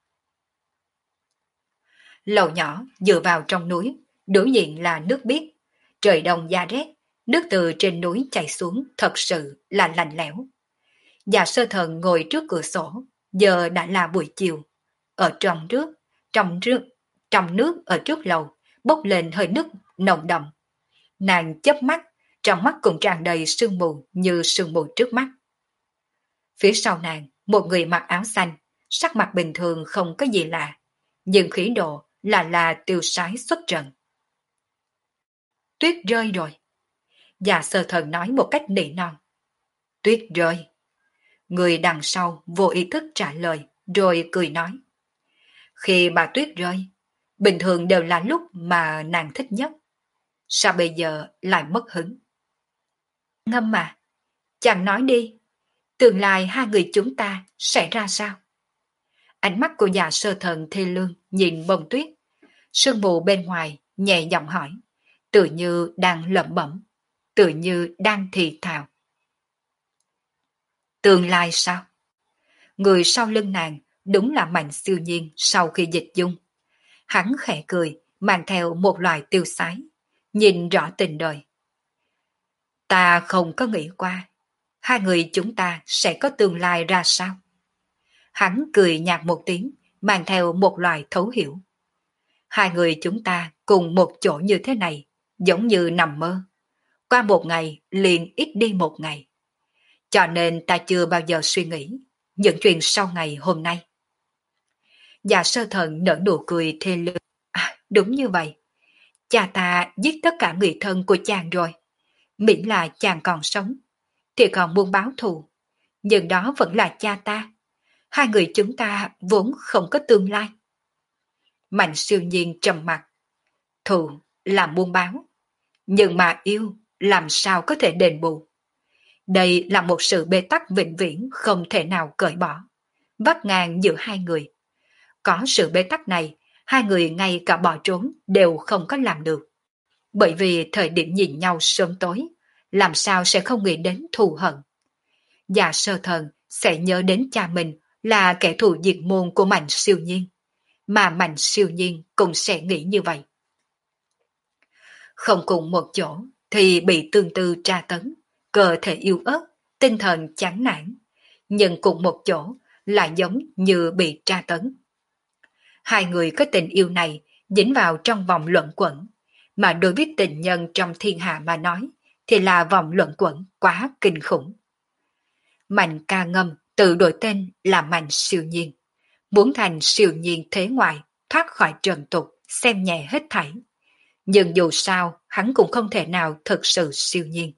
Lầu nhỏ dựa vào trong núi, đối diện là nước biếc. Trời đông giá rét, nước từ trên núi chảy xuống thật sự là lạnh lẽo. Dạ Sơ Thần ngồi trước cửa sổ, giờ đã là buổi chiều. Ở trong trước, trong trước, trong nước ở trước lầu, bốc lên hơi nước nồng đậm. Nàng chớp mắt, trong mắt cũng tràn đầy sương mù như sương mù trước mắt. Phía sau nàng, một người mặc áo xanh, sắc mặt bình thường không có gì lạ, nhưng khí độ là là tiêu sái xuất trần. Tuyết rơi rồi. Dạ Sơ Thần nói một cách nỉ non. Tuyết rơi. Người đằng sau vô ý thức trả lời, rồi cười nói. Khi bà tuyết rơi, bình thường đều là lúc mà nàng thích nhất. Sao bây giờ lại mất hứng? Ngâm mà, chàng nói đi, tương lai hai người chúng ta sẽ ra sao? Ánh mắt của Dạ Sơ Thần thê lương nhìn bông tuyết. Sương mù bên ngoài nhẹ giọng hỏi, tự như đang lẩm bẩm, tự như đang thì thào. Tương lai sao? Người sau lưng nàng đúng là Mạnh Siêu Nhiên sau khi dịch dung. Hắn khẽ cười, mang theo một loài tiêu sái, nhìn rõ tình đời. Ta không có nghĩ qua, hai người chúng ta sẽ có tương lai ra sao? Hắn cười nhạt một tiếng, mang theo một loài thấu hiểu. Hai người chúng ta cùng một chỗ như thế này, giống như nằm mơ. Qua một ngày liền ít đi một ngày. Cho nên ta chưa bao giờ suy nghĩ những chuyện sau ngày hôm nay. Dạ Sơ Thần nở nụ cười thê lương. À, đúng như vậy. Cha ta giết tất cả người thân của chàng rồi. Miễn là chàng còn sống, thì còn muốn báo thù. Nhưng đó vẫn là cha ta. Hai người chúng ta vốn không có tương lai. Mạnh Siêu Nhiên trầm mặt. Thù là muôn báo. Nhưng mà yêu làm sao có thể đền bù. Đây là một sự bế tắc vĩnh viễn không thể nào cởi bỏ. Vắt ngang giữa hai người. Có sự bế tắc này, hai người ngay cả bỏ trốn đều không có làm được. Bởi vì thời điểm nhìn nhau sớm tối, làm sao sẽ không nghĩ đến thù hận. Dạ Sơ Thần sẽ nhớ đến cha mình là kẻ thù diệt môn của Mạnh Siêu Nhiên, mà Mạnh Siêu Nhiên cũng sẽ nghĩ như vậy. Không cùng một chỗ thì bị tương tư tra tấn, cơ thể yếu ớt, tinh thần chán nản, nhưng cùng một chỗ lại giống như bị tra tấn. Hai người có tình yêu này dính vào trong vòng luẩn quẩn, mà đối với tình nhân trong thiên hạ mà nói thì là vòng luẩn quẩn quá kinh khủng. Mạnh Ca Ngâm tự đổi tên là Mạnh Siêu Nhiên, muốn thành siêu nhiên thế ngoại, thoát khỏi trần tục, xem nhẹ hết thảy. Nhưng dù sao, hắn cũng không thể nào thực sự siêu nhiên.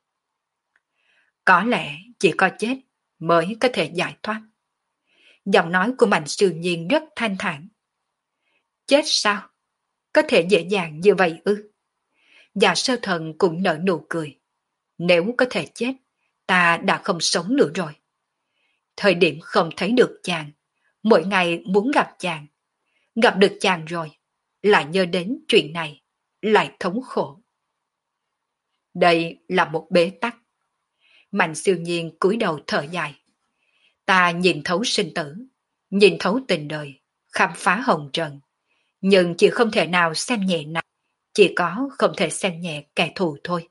Có lẽ chỉ có chết mới có thể giải thoát. Giọng nói của Mạnh Siêu Nhiên rất thanh thản. Chết sao? Có thể dễ dàng như vậy ư? Dạ Sơ Thần cũng nở nụ cười. Nếu có thể chết, ta đã không sống nữa rồi. Thời điểm không thấy được chàng, mỗi ngày muốn gặp chàng. Gặp được chàng rồi, lại nhớ đến chuyện này, lại thống khổ. Đây là một bế tắc. Mạnh Siêu Nhiên cúi đầu thở dài. Ta nhìn thấu sinh tử, nhìn thấu tình đời, khám phá hồng trần. Nhưng chỉ không thể nào xem nhẹ nào, chỉ có không thể xem nhẹ kẻ thù thôi.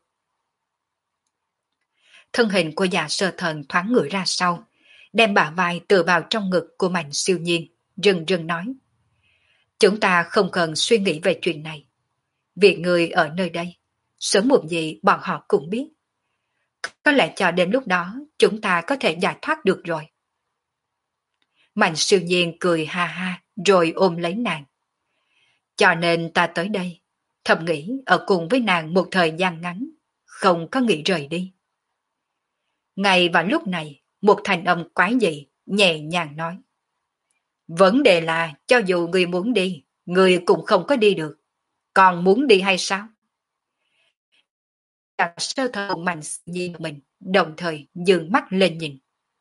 Thân hình của Dạ Sơ Thần thoáng ngửa ra sau, đem bả vai tựa vào trong ngực của Mạnh Siêu Nhiên, rừng rừng nói. Chúng ta không cần suy nghĩ về chuyện này. Việc người ở nơi đây, sớm muộn gì bọn họ cũng biết. Có lẽ cho đến lúc đó chúng ta có thể giải thoát được rồi. Mạnh Siêu Nhiên cười ha ha rồi ôm lấy nàng. Cho nên ta tới đây, thầm nghĩ ở cùng với nàng một thời gian ngắn, không có nghĩ rời đi. Ngay vào lúc này, một thanh âm quái dị, nhẹ nhàng nói. Vấn đề là, cho dù người muốn đi, người cũng không có đi được. Còn muốn đi hay sao? Dạ Sơ Thần Mạnh nhìn mình, đồng thời dừng mắt lên nhìn.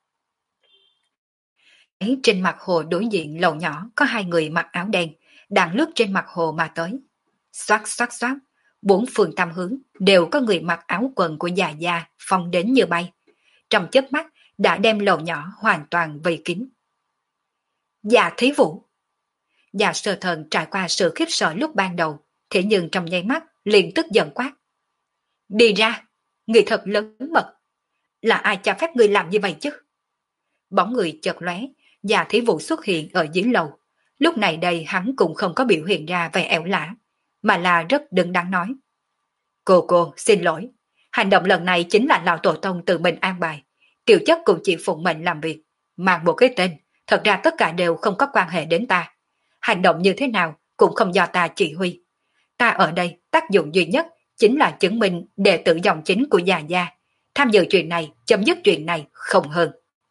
Trên mặt hồ đối diện lầu nhỏ có hai người mặc áo đen, đang lướt trên mặt hồ mà tới. Xoát xoát xoát, bốn phương tam hướng đều có người mặc áo quần của già già phong đến như bay. Trong chớp mắt đã đem lầu nhỏ hoàn toàn vây kín. Dạ Thí Vũ. Dạ Sơ Thần trải qua sự khiếp sợ lúc ban đầu, thế nhưng trong nháy mắt liền tức giận quát. Đi ra, người thật lớn mật. Là ai cho phép người làm như vậy chứ? Bóng người chợt lóe, Dạ Thí Vũ xuất hiện ở dưới lầu, Lúc này đây hắn cũng không có biểu hiện ra vẻ ẻo lả, mà là rất đứng đắn nói. Cô cô, xin lỗi. Hành động lần này chính là lão tổ tông tự mình an bài. Tiểu chất cũng chỉ phụng mệnh làm việc. Mang một cái tên, thật ra tất cả đều không có quan hệ đến ta. Hành động như thế nào cũng không do ta chỉ huy. Ta ở đây tác dụng duy nhất chính là chứng minh đệ tử dòng chính của già gia. Tham dự chuyện này, chấm dứt chuyện này không hơn.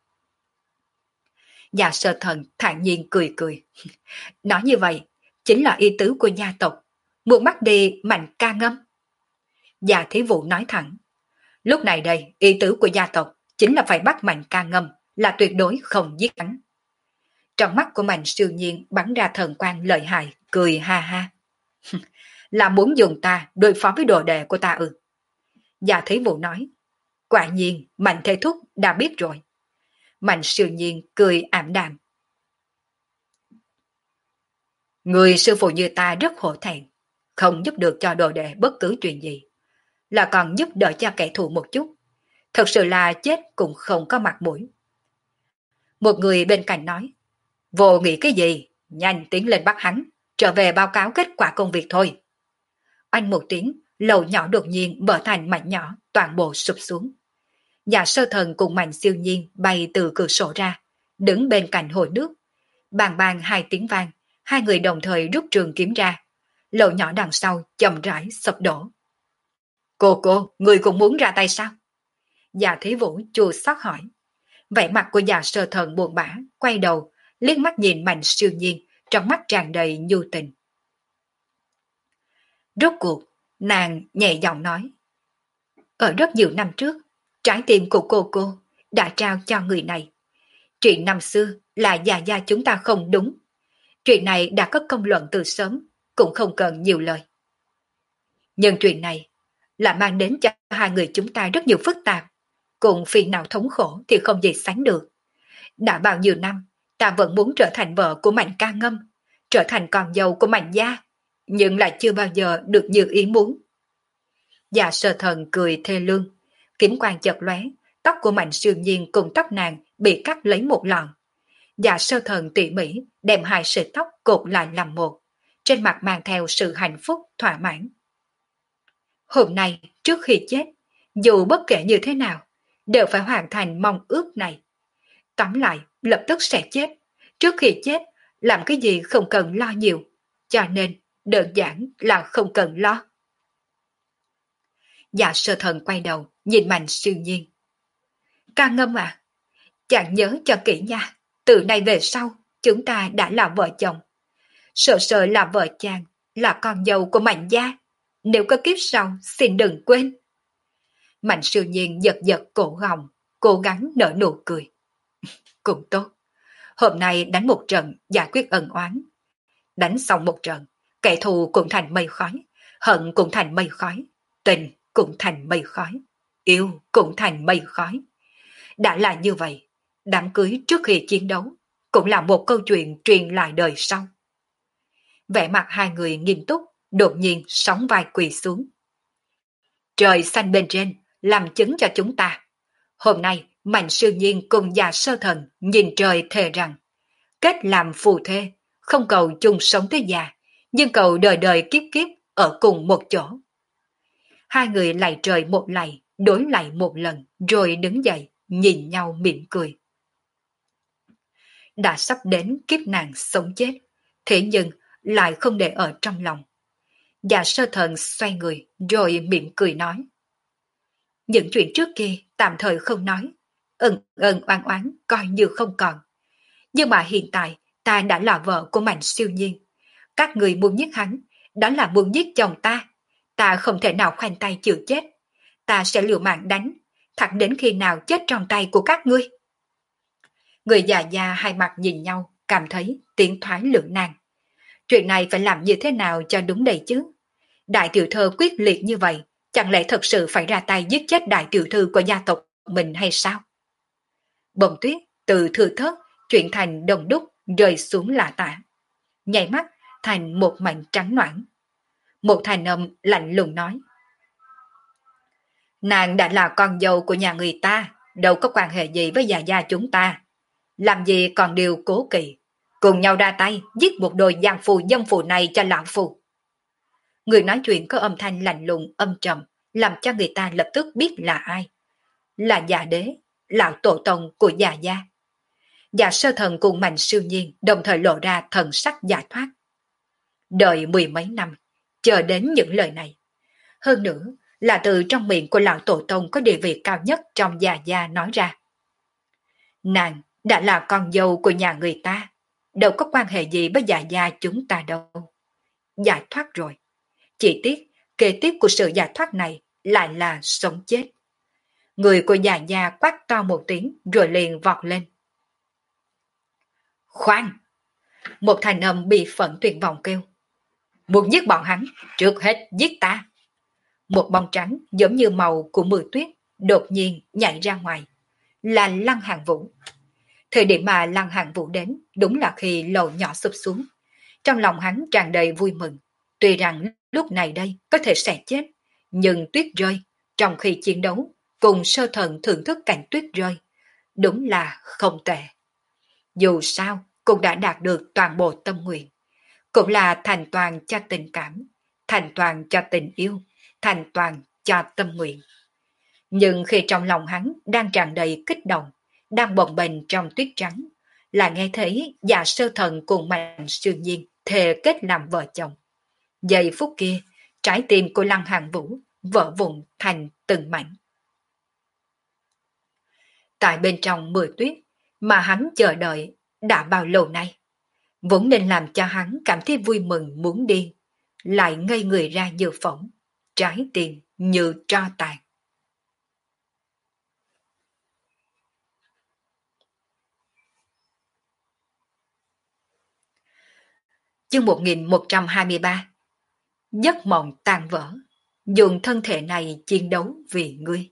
Già Sơ Thần thản nhiên cười cười. Nói như vậy, chính là ý tứ của gia tộc. Muốn bắt đi Mạnh ca ngâm. Già Thí Vũ nói thẳng. Lúc này đây, ý tứ của gia tộc chính là phải bắt Mạnh ca ngâm, là tuyệt đối không giết hắn. Trong mắt của Mạnh Siêu Nhiên bắn ra thần quang lợi hại, cười ha ha. Là muốn dùng ta đối phó với đồ đệ của ta ư? Già Thí Vũ nói. Quả nhiên, Mạnh Thế Thúc đã biết rồi. Mạnh Siêu Nhiên cười ảm đạm. Người sư phụ như ta rất hổ thẹn, không giúp được cho đồ đệ bất cứ chuyện gì, là còn giúp đỡ cho kẻ thù một chút. Thật sự là chết cũng không có mặt mũi. Một người bên cạnh nói, vô nghĩ cái gì, nhanh tiến lên bắt hắn, trở về báo cáo kết quả công việc thôi. Anh một tiếng, lầu nhỏ đột nhiên mở thành mảnh nhỏ, toàn bộ sụp xuống. Dạ Sơ Thần cùng Mạnh Siêu Nhiên bay từ cửa sổ ra, đứng bên cạnh hồ nước. Bàng bàng hai tiếng vang, hai người đồng thời rút trường kiếm ra. Lầu nhỏ đằng sau chậm rãi sụp đổ. Cô cô, người cũng muốn ra tay sao? Dạ Thí Vũ chua xót hỏi. Vẻ mặt của Dạ Sơ Thần buồn bã, quay đầu, liếc mắt nhìn Mạnh Siêu Nhiên, trong mắt tràn đầy nhu tình. Rốt cuộc, nàng nhẹ giọng nói. Ở rất nhiều năm trước, trái tim của cô cô đã trao cho người này. Chuyện năm xưa là già gia chúng ta không đúng. Chuyện này đã có công luận từ sớm, cũng không cần nhiều lời. Nhưng chuyện này là mang đến cho hai người chúng ta rất nhiều phức tạp, cùng phiền não thống khổ thì không gì sánh được. Đã bao nhiêu năm, ta vẫn muốn trở thành vợ của Mạnh ca ngâm, trở thành con dâu của Mạnh gia, nhưng lại chưa bao giờ được như ý muốn. Dạ Sơ Thần cười thê lương, kiếm quang chợt lóe, tóc của Mạnh Siêu Nhiên cùng tóc nàng bị cắt lấy một lọn. Dạ Sơ Thần tỉ mỉ đem hai sợi tóc cột lại làm một, trên mặt mang theo sự hạnh phúc thỏa mãn. Hôm nay trước khi chết, dù bất kể như thế nào, đều phải hoàn thành mong ước này. Tóm lại, lập tức sẽ chết. Trước khi chết, làm cái gì không cần lo nhiều, cho nên đơn giản là không cần lo. Dạ Sơ Thần quay đầu, nhìn Mạnh Siêu Nhiên. Ca Ngâm à, chàng nhớ cho kỹ nha, từ nay về sau, chúng ta đã là vợ chồng. Sợ sợ là vợ chàng, là con dâu của Mạnh gia. Nếu có kiếp sau, xin đừng quên. Mạnh Siêu Nhiên giật giật cổ họng, cố gắng nở nụ cười. Cũng tốt. Hôm nay đánh một trận giải quyết ân oán. Đánh xong một trận, kẻ thù cũng thành mây khói, hận cũng thành mây khói, tình cũng thành mây khói, yêu cũng thành mây khói. Đã là như vậy, đám cưới trước khi chiến đấu cũng là một câu chuyện truyền lại đời sau. Vẻ mặt hai người nghiêm túc, đột nhiên sóng vai quỳ xuống. Trời xanh bên trên, làm chứng cho chúng ta. Hôm nay, Mạnh Siêu Nhiên cùng Dạ Sơ Thần nhìn trời thề rằng, kết làm phù thê, không cầu chung sống tới già, nhưng cầu đời đời kiếp kiếp ở cùng một chỗ. Hai người lạy trời một lạy, đối lạy một lần, rồi đứng dậy, nhìn nhau mỉm cười. Đã sắp đến kiếp nàng sống chết, thế nhưng lại không để ở trong lòng. Dạ Sơ Thần xoay người, rồi mỉm cười nói. Những chuyện trước kia tạm thời không nói, ân ân oan oán coi như không còn. Nhưng mà hiện tại ta đã là vợ của Mạnh Siêu Nhiên. Các người muốn giết hắn, đó là muốn giết chồng ta. Ta không thể nào khoanh tay chịu chết. Ta sẽ liều mạng đánh, thẳng đến khi nào chết trong tay của các ngươi. Người già già hai mặt nhìn nhau, cảm thấy tiến thoái lưỡng nan. Chuyện này phải làm như thế nào cho đúng đây chứ? Đại tiểu thư quyết liệt như vậy, chẳng lẽ thật sự phải ra tay giết chết đại tiểu thư của gia tộc mình hay sao? Bông tuyết từ thư thớt chuyển thành đồng đúc rơi xuống lạ tả. Nhảy mắt thành một mảnh trắng noãn. Một thanh âm lạnh lùng nói. Nàng đã là con dâu của nhà người ta, đâu có quan hệ gì với già gia chúng ta. Làm gì còn điều cố kỵ, cùng nhau ra tay giết một đôi giang phù dân phù này cho lão phù. Người nói chuyện có âm thanh lạnh lùng âm trầm, làm cho người ta lập tức biết là ai. Là già đế, lão tổ tông của già gia. Già sơ thần cùng Mạnh Siêu Nhiên đồng thời lộ ra thần sắc giải thoát. Đợi mười mấy năm, chờ đến những lời này. Hơn nữa là từ trong miệng của lão tổ tông có địa vị cao nhất trong già gia nói ra. Nàng đã là con dâu của nhà người ta, đâu có quan hệ gì với già gia chúng ta đâu. Giải thoát rồi. Chỉ tiếc, kế tiếp của sự giải thoát này lại là sống chết. Người của già gia quát to một tiếng rồi liền vọt lên. Khoan! Một thành âm bị phẫn tuyệt vọng kêu. Muốn giết bọn hắn, trước hết giết ta. Một bóng trắng giống như màu của mưa tuyết đột nhiên nhảy ra ngoài. Là Lăng Hàng Vũ. Thời điểm mà Lăng Hàng Vũ đến đúng là khi lầu nhỏ sụp xuống. Trong lòng hắn tràn đầy vui mừng. Tuy rằng lúc này đây có thể sẽ chết, nhưng tuyết rơi trong khi chiến đấu cùng sơ thần thưởng thức cảnh tuyết rơi đúng là không tệ. Dù sao cũng đã đạt được toàn bộ tâm nguyện, cũng là thành toàn cho tình cảm, thành toàn cho tình yêu, thành toàn cho tâm nguyện. Nhưng khi trong lòng hắn đang tràn đầy kích động, đang bồng bềnh trong tuyết trắng, là nghe thấy già sơ thần cùng Mạnh Siêu Nhiên thề kết làm vợ chồng. Giây phút kia, trái tim của Lăng Hàng Vũ vỡ vụn thành từng mảnh. Tại bên trong mưa tuyết mà hắn chờ đợi đã bao lâu nay, vốn nên làm cho hắn cảm thấy vui mừng muốn điên, lại ngây người ra như phỏng, trái tim như tro tàn. Chương một nghìn một trăm hai mươi ba. Giấc mộng tan vỡ, dùng thân thể này chiến đấu vì ngươi.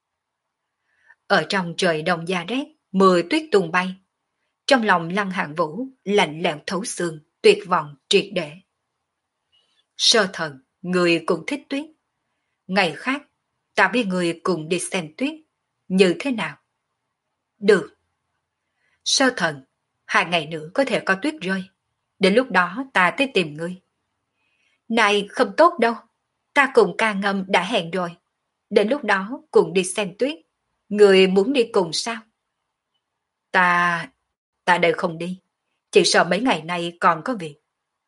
Ở trong trời đông da rét, mưa tuyết tung bay. Trong lòng Lăng Hạng Vũ lạnh lẽo thấu xương, tuyệt vọng triệt để. Sơ thần, người cũng thích tuyết. Ngày khác, ta với người cùng đi xem tuyết. Như thế nào? Được. Sơ thần, hai ngày nữa có thể có tuyết rơi. Đến lúc đó ta tới tìm ngươi. Này không tốt đâu. Ta cùng ca ngâm đã hẹn rồi. Đến lúc đó cùng đi xem tuyết. Người muốn đi cùng sao? Ta... ta đều không đi. Chỉ sợ mấy ngày nay còn có việc.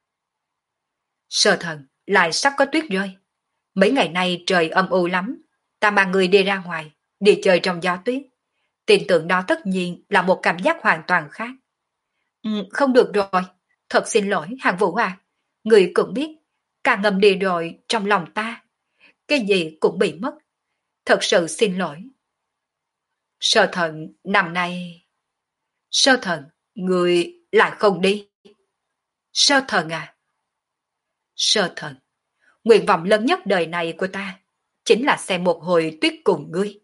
Sơ thần, lại sắp có tuyết rơi. Mấy ngày nay trời âm u lắm. Ta mang người đi ra ngoài, đi chơi trong gió tuyết. Tin tưởng đó tất nhiên là một cảm giác hoàn toàn khác. Ừ, không được rồi. Thật xin lỗi, Hàng Vũ à. Người cũng biết, ca ngâm đi rồi trong lòng ta. Cái gì cũng bị mất. Thật sự xin lỗi. Sơ thần, năm nay... Sơ thần, người lại không đi. Sơ thần à? Sơ thần, nguyện vọng lớn nhất đời này của ta chính là xem một hồi tuyết cùng ngươi.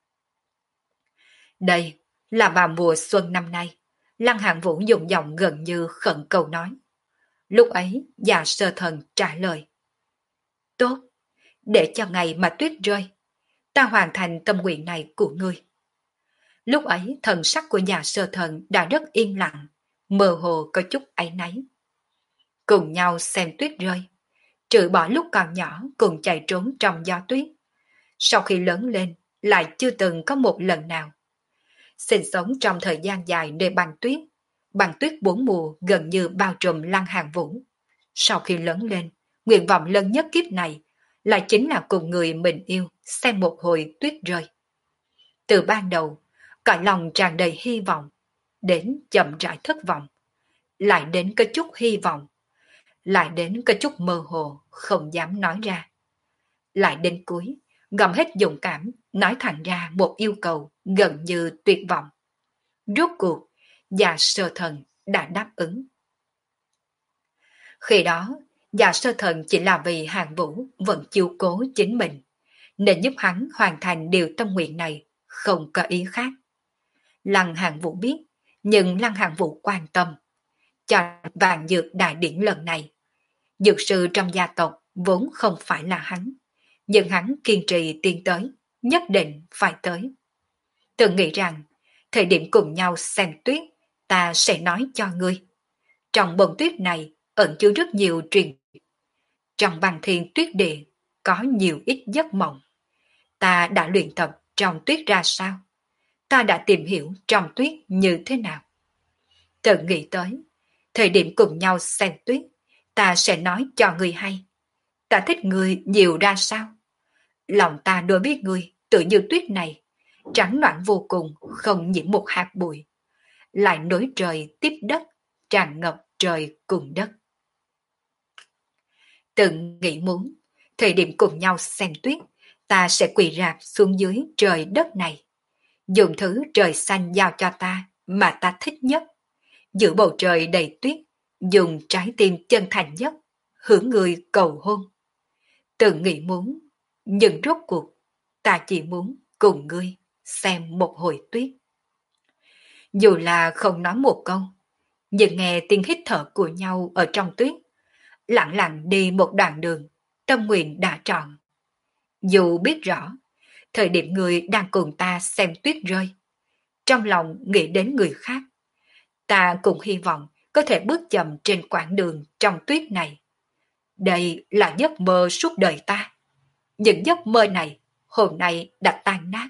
Đây là vào mùa xuân năm nay, Lăng Hạng Vũ dùng giọng gần như khẩn cầu nói. Lúc ấy, già sơ thần trả lời. Tốt, để cho ngày mà tuyết rơi, ta hoàn thành tâm nguyện này của ngươi. Lúc ấy thần sắc của nhà sơ thần đã rất yên lặng, mơ hồ có chút áy náy. Cùng nhau xem tuyết rơi, trừ bỏ lúc còn nhỏ cùng chạy trốn trong gió tuyết. Sau khi lớn lên, lại chưa từng có một lần nào. Sinh sống trong thời gian dài nơi băng tuyết, băng tuyết bốn mùa gần như bao trùm Lăng Hạng Vũ. Sau khi lớn lên, nguyện vọng lớn nhất kiếp này lại chính là cùng người mình yêu xem một hồi tuyết rơi. Từ ban đầu, cả lòng tràn đầy hy vọng, đến chậm rãi thất vọng, lại đến có chút hy vọng, lại đến có chút mơ hồ không dám nói ra. Lại đến cuối, gầm hết dũng cảm, nói thẳng ra một yêu cầu gần như tuyệt vọng. Rốt cuộc, già sơ thần đã đáp ứng. Khi đó, già sơ thần chỉ là vì Hàng Vũ vẫn chiếu cố chính mình, nên giúp hắn hoàn thành điều tâm nguyện này, không có ý khác. Lăng Hàng Vũ biết, nhưng Lăng Hàng Vũ quan tâm. Cho vàng dược đại điển lần này, dược sư trong gia tộc vốn không phải là hắn, nhưng hắn kiên trì tiến tới, nhất định phải tới. Từng nghĩ rằng, thời điểm cùng nhau xem tuyết, ta sẽ nói cho ngươi. Trong bông tuyết này ẩn chứa rất nhiều truyền. Trong băng thiên tuyết địa có nhiều ít giấc mộng. Ta đã luyện tập trong tuyết ra sao? Ta đã tìm hiểu trong tuyết như thế nào? Tự nghĩ tới, thời điểm cùng nhau xem tuyết, ta sẽ nói cho người hay. Ta thích người nhiều ra sao? Lòng ta đối với người tự như tuyết này, trắng noãn vô cùng, không nhiễm một hạt bụi. Lại nối trời tiếp đất, tràn ngập trời cùng đất. Từng nghĩ muốn, thời điểm cùng nhau xem tuyết, ta sẽ quỳ rạp xuống dưới trời đất này. Dùng thứ trời xanh giao cho ta mà ta thích nhất. Giữa bầu trời đầy tuyết, dùng trái tim chân thành nhất, hướng người cầu hôn. Từng nghĩ muốn, nhưng rốt cuộc, ta chỉ muốn cùng ngươi xem một hồi tuyết. Dù là không nói một câu, nhưng nghe tiếng hít thở của nhau ở trong tuyết, lặng lặng đi một đoạn đường, tâm nguyện đã trọn. Dù biết rõ, thời điểm người đang cùng ta xem tuyết rơi, trong lòng nghĩ đến người khác, ta cũng hy vọng có thể bước chậm trên quãng đường trong tuyết này. Đây là giấc mơ suốt đời ta. Những giấc mơ này hôm nay đã tan nát.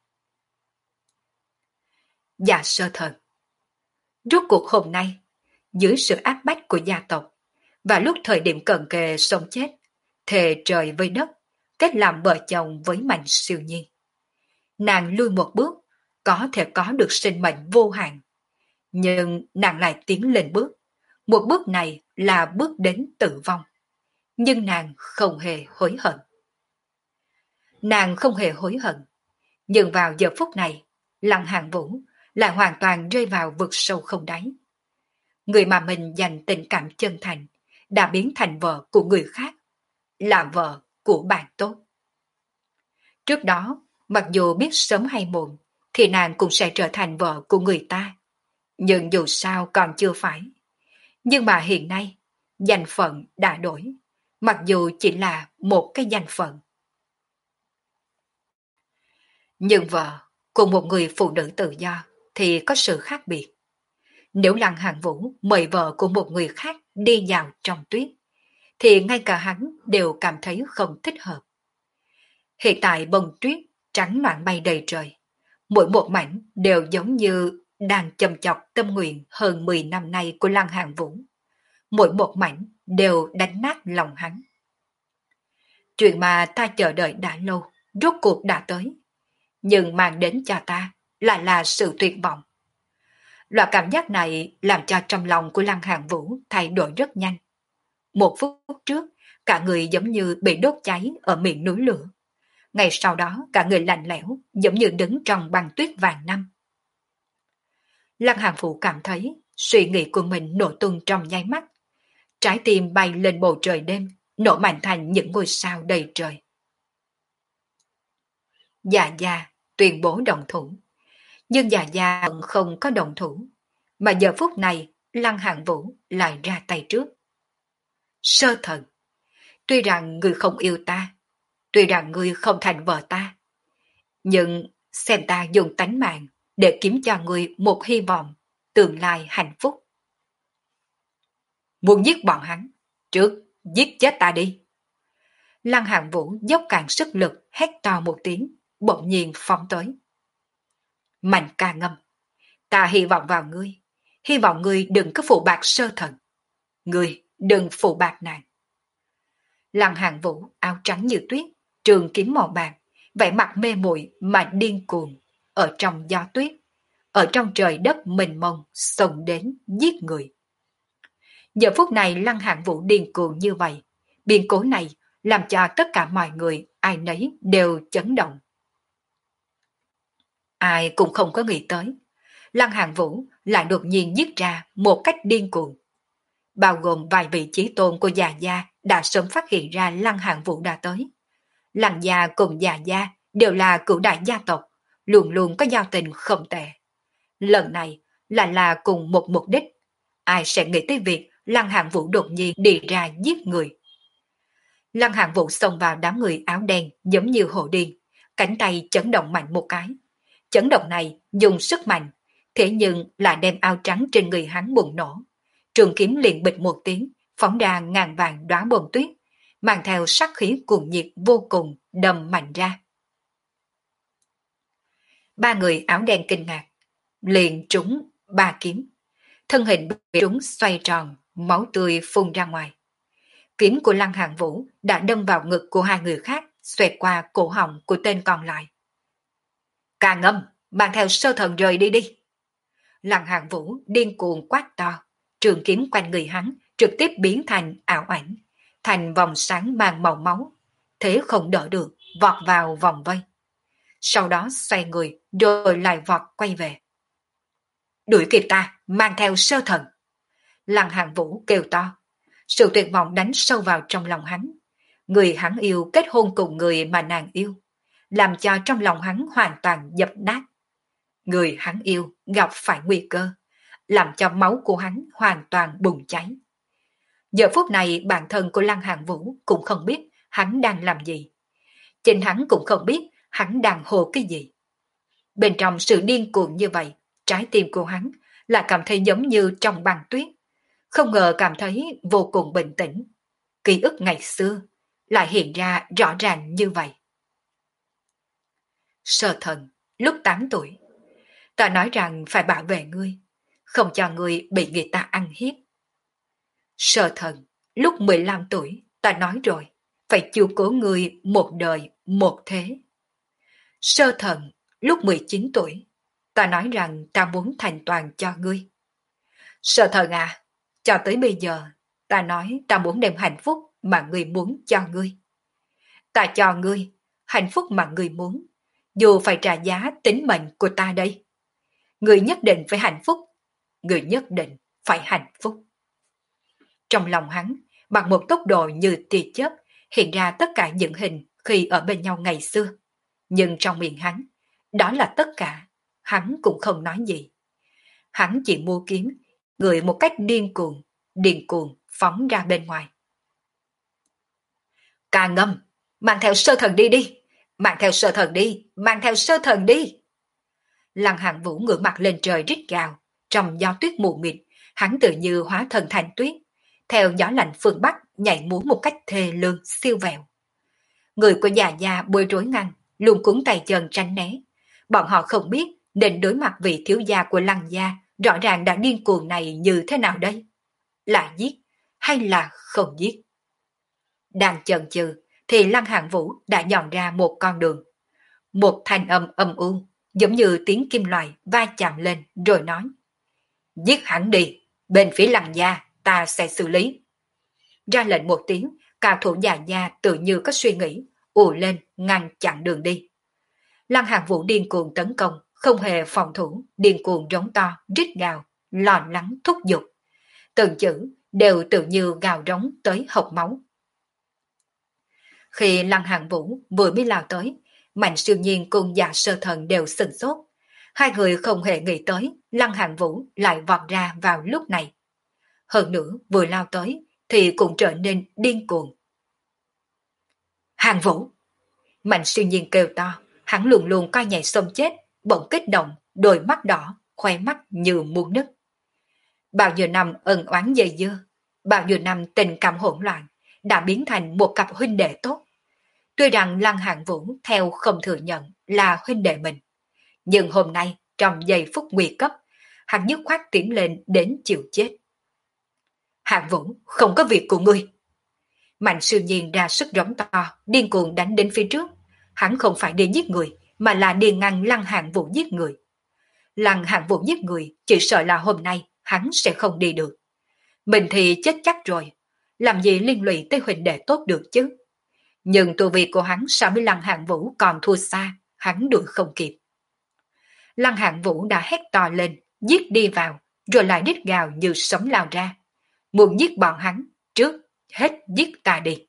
Dạ sơ thần. Rốt cuộc hôm nay, dưới sự áp bách của gia tộc, và lúc thời điểm cận kề sống chết, thề trời với đất, kết làm vợ chồng với Mạnh Siêu Nhiên. Nàng lui một bước, có thể có được sinh mệnh vô hạn. Nhưng nàng lại tiến lên bước. Một bước này là bước đến tử vong. Nhưng nàng không hề hối hận. Nàng không hề hối hận. Nhưng vào giờ phút này, Lăng Hàng Vũ lại hoàn toàn rơi vào vực sâu không đáy. Người mà mình dành tình cảm chân thành đã biến thành vợ của người khác, là vợ của bạn tốt. Trước đó, mặc dù biết sớm hay muộn, thì nàng cũng sẽ trở thành vợ của người ta. Nhưng dù sao còn chưa phải. Nhưng mà hiện nay, danh phận đã đổi, mặc dù chỉ là một cái danh phận. Nhưng vợ cùng một người phụ nữ tự do thì có sự khác biệt. Nếu Lăng Hàng Vũ mời vợ của một người khác đi vào trong tuyết, thì ngay cả hắn đều cảm thấy không thích hợp. Hiện tại bông tuyết trắng noãn bay đầy trời, mỗi một mảnh đều giống như đang châm chọc tâm nguyện hơn mười năm nay của Lăng Hàng Vũ. Mỗi một mảnh đều đánh nát lòng hắn. Chuyện mà ta chờ đợi đã lâu, rốt cuộc đã tới. Nhưng mang đến cho ta lại là sự tuyệt vọng. Loại cảm giác này làm cho trong lòng của Lăng Hàng Vũ thay đổi rất nhanh. Một phút trước, cả người giống như bị đốt cháy ở miệng núi lửa. Ngày sau đó, cả người lạnh lẽo, giống như đứng trong băng tuyết vàng năm. Lăng Hàng Vũ cảm thấy suy nghĩ của mình nổ tung trong nháy mắt. Trái tim bay lên bầu trời đêm, nổ mạnh thành những ngôi sao đầy trời. Dạ Gia tuyên bố đồng thủ. Nhưng Dạ Gia không có đồng thủ. Mà giờ phút này, Lăng Hàng Vũ lại ra tay trước. Sơ thần, tuy rằng người không yêu ta, tuy rằng người không thành vợ ta, nhưng xem ta dùng tánh mạng để kiếm cho người một hy vọng, tương lai hạnh phúc. Muốn giết bọn hắn, trước giết chết ta đi. Lăng Hàng Vũ dốc cạn sức lực hét to một tiếng, bỗng nhiên phóng tới. Mạnh ca ngâm, ta hy vọng vào ngươi, hy vọng ngươi đừng có phụ bạc sơ thần. Ngươi đừng phụ bạc nàng. Lăng Hàng Vũ áo trắng như tuyết, trường kiếm màu bạc, vẻ mặt mê muội mà điên cuồng, ở trong gió tuyết, ở trong trời đất mênh mông xông đến giết người. Giờ phút này Lăng Hàng Vũ điên cuồng như vậy, biến cố này làm cho tất cả mọi người ai nấy đều chấn động. Ai cũng không có nghĩ tới, Lăng Hàng Vũ lại đột nhiên giết ra một cách điên cuồng. Bao gồm vài vị chí tôn của Già Gia đã sớm phát hiện ra Lăng Hàng Vũ đã tới. Lăng Gia cùng Già Gia đều là cửu đại gia tộc, luôn luôn có giao tình không tệ. Lần này là là cùng một mục đích. Ai sẽ nghĩ tới việc Lăng Hàng Vũ đột nhiên đi ra giết người. Lăng Hàng Vũ xông vào đám người áo đen giống như hồ điên, cánh tay chấn động mạnh một cái. Chấn động này dùng sức mạnh, thế nhưng lại đem áo trắng trên người hắn bùng nổ. trường kiếm liền bịch một tiếng, phóng ra ngàn vàng đóa bông tuyết, mang theo sát khí cuồng nhiệt vô cùng đâm mạnh ra. Ba người áo đen kinh ngạc, liền trúng ba kiếm, thân hình bị trúng xoay tròn, máu tươi phun ra ngoài. Kiếm của Lăng Hàn Vũ đã đâm vào ngực của hai người khác, xoẹt qua cổ họng của tên còn lại. Càng âm, mang theo sơ thần rời đi đi. Lăng Hàn Vũ điên cuồng quát to, trường kiếm quanh người hắn trực tiếp biến thành ảo ảnh, thành vòng sáng mang màu máu, thế không đỡ được, vọt vào vòng vây. Sau đó xoay người rồi lại vọt quay về. Đuổi kịp ta, mang theo sơ thần. Lăng Hàn Vũ kêu to. Sự tuyệt vọng đánh sâu vào trong lòng hắn. Người hắn yêu kết hôn cùng người mà nàng yêu, làm cho trong lòng hắn hoàn toàn dập nát. Người hắn yêu gặp phải nguy cơ, làm cho máu của hắn hoàn toàn bùng cháy. Giờ phút này bản thân của Lăng Hàn Vũ cũng không biết hắn đang làm gì. Chính hắn cũng không biết hắn đang hô cái gì. Bên trong sự điên cuồng như vậy, trái tim của hắn lại cảm thấy giống như trong băng tuyết. Không ngờ cảm thấy vô cùng bình tĩnh. Ký ức ngày xưa lại hiện ra rõ ràng như vậy. Sơ thần, lúc tám tuổi, ta nói rằng phải bảo vệ ngươi, không cho ngươi bị người ta ăn hiếp. Sơ thần, lúc mười lăm tuổi, ta nói rồi, phải chiếu cố ngươi một đời, một thế. Sơ thần, lúc mười chín tuổi, ta nói rằng ta muốn thành toàn cho ngươi. Sơ thần à, cho tới bây giờ, ta nói ta muốn đem hạnh phúc mà ngươi muốn cho ngươi. Ta cho ngươi hạnh phúc mà ngươi muốn, dù phải trả giá tính mệnh của ta đây. Ngươi nhất định phải hạnh phúc, ngươi nhất định phải hạnh phúc. Trong lòng hắn, bằng một tốc độ như tia chớp, hiện ra tất cả những hình khi ở bên nhau ngày xưa. Nhưng trong miệng hắn, đó là tất cả, hắn cũng không nói gì. Hắn chỉ mua kiếm, người một cách điên cuồng, điên cuồng phóng ra bên ngoài. Ca ngâm, mang theo sơ thần đi đi, mang theo sơ thần đi, mang theo sơ thần đi. Lăng Hàn Vũ ngửa mặt lên trời rít gào, trong gió tuyết mù mịt, hắn tự như hóa thần thành tuyết, theo gió lạnh phương Bắc nhảy múa một cách thê lương siêu vẹo. Người của già già bối rối ngăn, luôn cuốn tay chân tránh né. Bọn họ không biết nên đối mặt vị thiếu gia của Lăng gia rõ ràng đã điên cuồng này như thế nào đây? Là giết hay là không giết? Đang chần chừ thì Lăng Hàn Vũ đã dọn ra một con đường. Một thanh âm âm u, giống như tiếng kim loại va chạm lên rồi nói: Giết hắn đi, bên phía Lăng gia ta sẽ xử lý. Ra lệnh một tiếng, cao thủ già gia tự như có suy nghĩ, ù lên ngăn chặn đường đi. Lăng Hàn Vũ điên cuồng tấn công, không hề phòng thủ, điên cuồng rống to, rít gào, lo lắng thúc giục. Từng chữ đều tự như gào rống tới hộc máu. Khi Lăng Hàn Vũ vừa mới lao tới, Mạnh Siêu Nhiên cùng Dạ Sơ Thần đều sửng sốt. Hai người không hề nghĩ tới Lăng Hàn Vũ lại vọt ra vào lúc này. Hơn nữa vừa lao tới thì cũng trở nên điên cuồng. Hàn Vũ! Mạnh Siêu Nhiên kêu to, hắn luôn luôn coi nhảy sông chết, bỗng kích động, đôi mắt đỏ, khóe mắt như muốn nứt. Bao nhiêu năm ân oán dây dưa, bao nhiêu năm tình cảm hỗn loạn, đã biến thành một cặp huynh đệ tốt. Tuy rằng Lăng Hàn Vũ theo không thừa nhận là huynh đệ mình, nhưng hôm nay trong giây phút nguy cấp, hắn nhất khoát tiến lên đến chịu chết. Hàn Vũ, không có việc của ngươi. Mạnh Siêu Nhiên ra sức rống to, điên cuồng đánh đến phía trước. Hắn không phải đi giết người, mà là đi ngăn Lăng Hàn Vũ giết người. Lăng Hàn Vũ giết người, chỉ sợ là hôm nay hắn sẽ không đi được. Mình thì chết chắc rồi, làm gì liên lụy tới huynh đệ tốt được chứ. Nhưng tu vi của hắn so với Lăng Hàn Vũ còn thua xa, hắn đuổi không kịp. Lăng Hàn Vũ đã hét to lên, giết đi vào, rồi lại đít gào như sấm lao ra. Muốn giết bọn hắn, trước hết giết ta đi.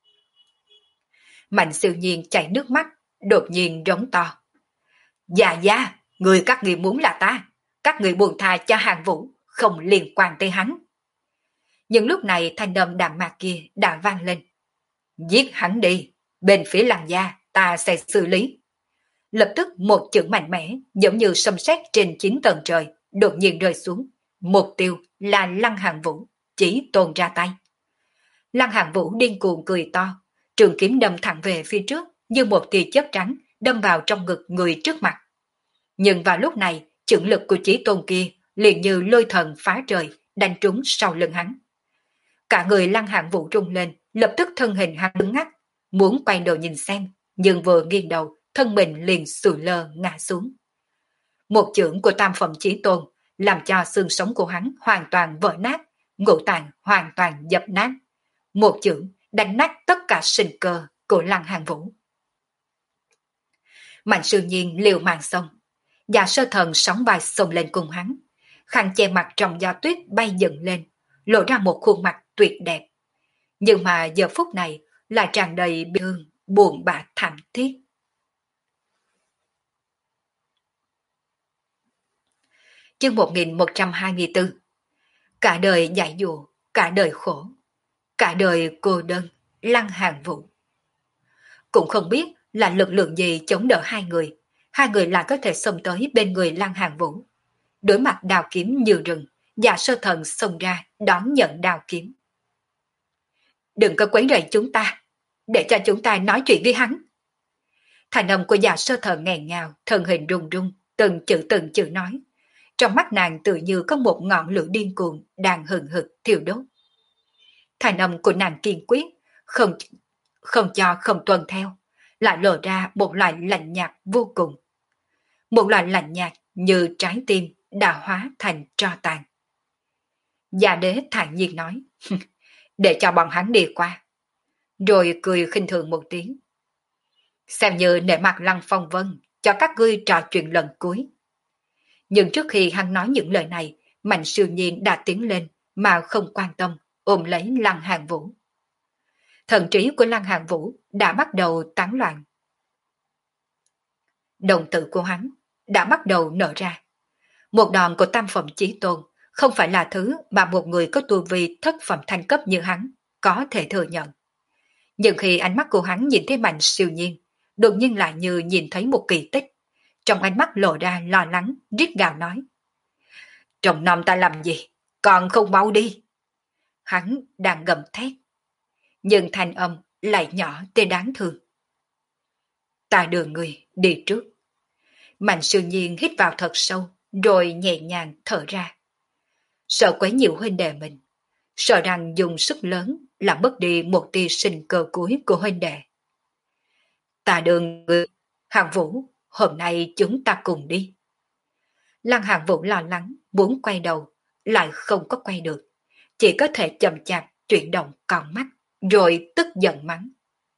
Mạnh Siêu Nhiên chảy nước mắt, đột nhiên rống to. Dạ dạ, người các người muốn là ta, các người buông tha cho Hàn Vũ, không liên quan tới hắn. Nhưng lúc này thanh âm đạm mạc kia đã vang lên. Giết hắn đi, bên phía Lăng gia ta sẽ xử lý. Lập tức một chưởng mạnh mẽ, giống như sấm sét trên chín tầng trời, đột nhiên rơi xuống, Mục tiêu là Lăng Hàn Vũ, Chí Tôn ra tay. Lăng Hàn Vũ điên cuồng cười to, trường kiếm đâm thẳng về phía trước như một tia chớp trắng đâm vào trong ngực người trước mặt. Nhưng vào lúc này, chưởng lực của Chí Tôn kia liền như lôi thần phá trời đánh trúng sau lưng hắn. Cả người Lăng Hàn Vũ rung lên, lập tức thân hình hắn đứng ngắt, muốn quay đầu nhìn xem, nhưng vừa nghiêng đầu, thân mình liền sùi lơ ngã xuống. Một chưởng của tam phẩm Chí Tôn làm cho xương sống của hắn hoàn toàn vỡ nát, ngũ tạng hoàn toàn dập nát. Một chưởng đánh nát tất cả sinh cơ của Lăng Hàn Vũ. Mạnh Sư Nhiên liều mạng xong, Dạ Sơ Thần sóng vai xông lên cùng hắn, khăn che mặt trong gió tuyết bay dựng lên, lộ ra một khuôn mặt tuyệt đẹp. Nhưng mà giờ phút này là tràn đầy bi thương, buồn bã thảm thiết. Chương một nghìn một trăm hai mươi tư. Cả đời dạy dỗ, cả đời khổ, cả đời cô đơn, Lăng Hàn Vũ. Cũng không biết là lực lượng gì chống đỡ hai người, hai người lại có thể xông tới bên người Lăng Hàn Vũ. Đối mặt đào kiếm như rừng, Dạ Sơ Thần xông ra đón nhận đào kiếm. Đừng có quấy rầy chúng ta, để cho chúng ta nói chuyện với hắn. Thành âm của Dạ Sơ Thần nghẹn ngào, thân hình run run, từng chữ từng chữ nói. Trong mắt nàng tự như có một ngọn lửa điên cuồng đang hừng hực thiêu đốt. Thành âm của nàng kiên quyết, không không cho không tuân theo, lại lộ ra một loại lạnh nhạt vô cùng. Một loại lạnh nhạt như trái tim đã hóa thành tro tàn. Dạ đế thản nhiên nói, để cho bọn hắn đi qua. Rồi cười khinh thường một tiếng. Xem như nể mặt Lăng Phong Vân, cho các ngươi trò chuyện lần cuối. Nhưng trước khi hắn nói những lời này, Mạnh Siêu Nhiên đã tiến lên mà không quan tâm, ôm lấy Lăng Hàn Vũ. Thần trí của Lăng Hàn Vũ đã bắt đầu tán loạn. Đồng tử của hắn đã bắt đầu nở ra. Một đòn của tam phẩm chí tôn không phải là thứ mà một người có tu vi thất phẩm thanh cấp như hắn có thể thừa nhận. Nhưng khi ánh mắt của hắn nhìn thấy Mạnh Siêu Nhiên, đột nhiên lại như nhìn thấy một kỳ tích. Trong ánh mắt lộ ra lo lắng, rít gào nói. Trong năm ta làm gì? Còn không mau đi. Hắn đang gầm thét. Nhưng thanh âm lại nhỏ tê đáng thương. Ta đưa người đi trước. Mạnh Siêu Nhiên hít vào thật sâu, rồi nhẹ nhàng thở ra. Sợ quấy nhiều huynh đệ mình. Sợ rằng dùng sức lớn làm mất đi một tia sinh cơ cuối của huynh đệ. Ta đưa người. Hàn Vũ, hôm nay chúng ta cùng đi. Lăng Hàn Vũ lo lắng, muốn quay đầu, lại không có quay được. Chỉ có thể chậm chạp chuyển động con mắt, rồi tức giận mắng.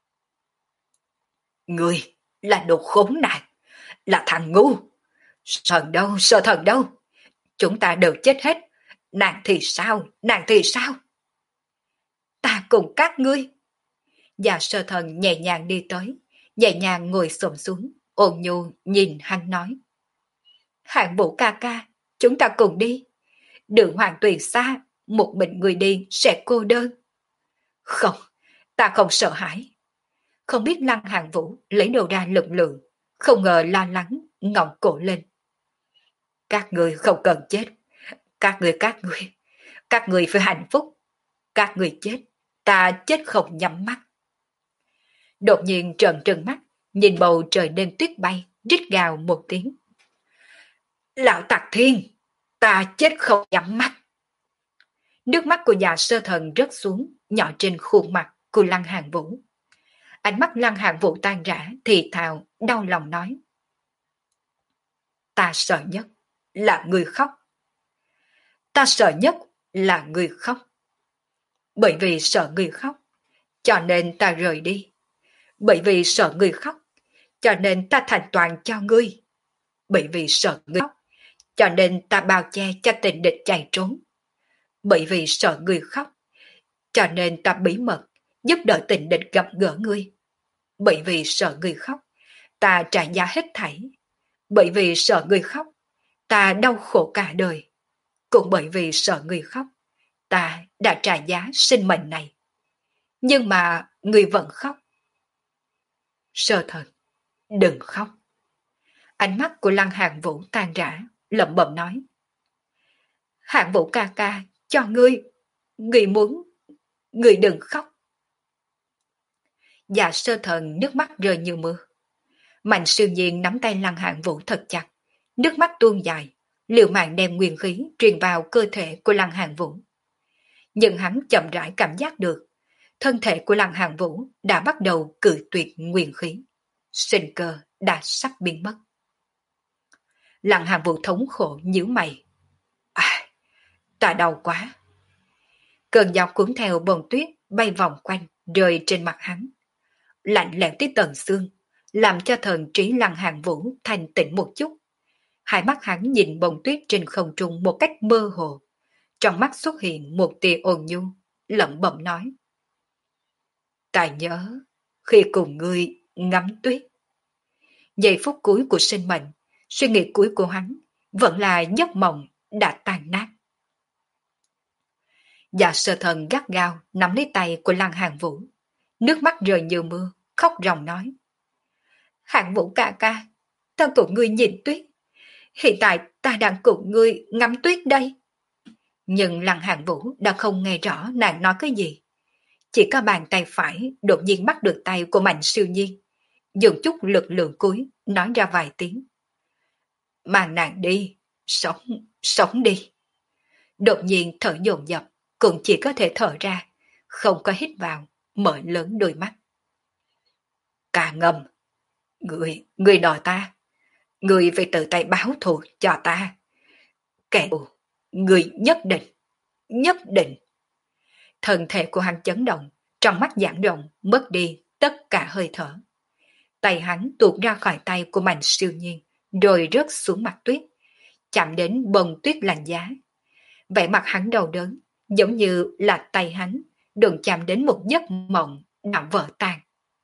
Người là đồ khốn nạn, là thằng ngu. Thần đâu, sợ thần đâu. Chúng ta đều chết hết. Nàng thì sao, nàng thì sao? Ta cùng các ngươi. Và Sơ Thần nhẹ nhàng đi tới, nhẹ nhàng ngồi xổm xuống, ôn nhu nhìn hắn nói. Hạng Vũ ca ca, chúng ta cùng đi. Đường hoàng tuyền xa, một mình người đi sẽ cô đơn. Không, ta không sợ hãi. Không biết Lăng Hàn Vũ lấy đầu ra lực lượng, không ngờ lo lắng, ngọng cổ lên. Các người không cần chết. Các người các người, các người phải hạnh phúc. Các người chết, ta chết không nhắm mắt. Đột nhiên trợn trừng mắt, nhìn bầu trời đêm tuyết bay, rít gào một tiếng. Lão Tạc Thiên, ta chết không nhắm mắt. Nước mắt của Dạ Sơ Thần rớt xuống, nhỏ trên khuôn mặt của Lăng Hàn Vũ. Ánh mắt Lăng Hàn Vũ tan rã, thì thào, đau lòng nói. Ta sợ nhất là người khóc. Ta sợ nhất là người khóc. Bởi vì sợ người khóc, cho nên ta rời đi. Bởi vì sợ người khóc, cho nên ta thành toàn cho ngươi. Bởi vì sợ người khóc, cho nên ta bao che cho tình địch chạy trốn. Bởi vì sợ người khóc, cho nên ta bí mật giúp đỡ tình địch gặp gỡ ngươi. Bởi vì sợ người khóc, ta trả giá hết thảy. Bởi vì sợ người khóc, ta đau khổ cả đời. Cũng bởi vì sợ người khóc, ta đã trả giá sinh mệnh này. Nhưng mà người vẫn khóc. Sơ Thần, đừng khóc. Ánh mắt của Lăng Hàn Vũ tan rã, lẩm bẩm nói. Hạng Vũ ca ca, cho ngươi, ngươi muốn, ngươi đừng khóc. Dạ Sơ Thần nước mắt rơi như mưa. Mạnh Siêu Nhiên nắm tay Lăng Hạng Vũ thật chặt, nước mắt tuôn dài, liều mạng đem nguyên khí truyền vào cơ thể của Lăng Hạng Vũ. Nhưng hắn chậm rãi cảm giác được, thân thể của Lăng Hạng Vũ đã bắt đầu cự tuyệt nguyên khí, sinh cơ đã sắp biến mất. Lăng Hạng Vũ thống khổ nhíu mày. À, ta đau quá. Cơn gió cuốn theo bông tuyết bay vòng quanh, rơi trên mặt hắn. Lạnh lẽo tới tận xương, làm cho thần trí Lăng Hạng Vũ thanh tĩnh một chút. Hai mắt hắn nhìn bông tuyết trên không trung một cách mơ hồ. Trong mắt xuất hiện một tia ôn nhu, lẩm bẩm nói. Ta nhớ, khi cùng ngươi ngắm tuyết. Giây phút cuối của sinh mệnh, suy nghĩ cuối của hắn vẫn là giấc mộng đã tan nát. Dạ Sơ Thần gắt gao nắm lấy tay của Lăng Hạng Vũ, nước mắt rơi như mưa, khóc ròng nói. Hạng Vũ ca ca, ta cùng ngươi nhìn tuyết. Hiện tại ta đang cùng ngươi ngắm tuyết đây. Nhưng Lăng Hạng Vũ đã không nghe rõ nàng nói cái gì. Chỉ có bàn tay phải đột nhiên bắt được tay của Mạnh Siêu Nhiên, dùng chút lực lượng cuối nói ra vài tiếng. Mang nàng đi, sống, sống đi. Đột nhiên thở dồn dập, cũng chỉ có thể thở ra, không có hít vào, mở lớn đôi mắt. Cả ngầm, người, người đòi ta, người phải tự tay báo thù cho ta. Kẻ thù, người nhất định, nhất định. Thân thể của hắn chấn động, trong mắt giãn rộng, mất đi tất cả hơi thở. Tay hắn tuột ra khỏi tay của Mạnh Siêu Nhiên, rồi rớt xuống mặt tuyết, chạm đến bông tuyết lạnh giá. Vẻ mặt hắn đau đớn, giống như là tay hắn đừng chạm đến một giấc mộng đã vỡ tan.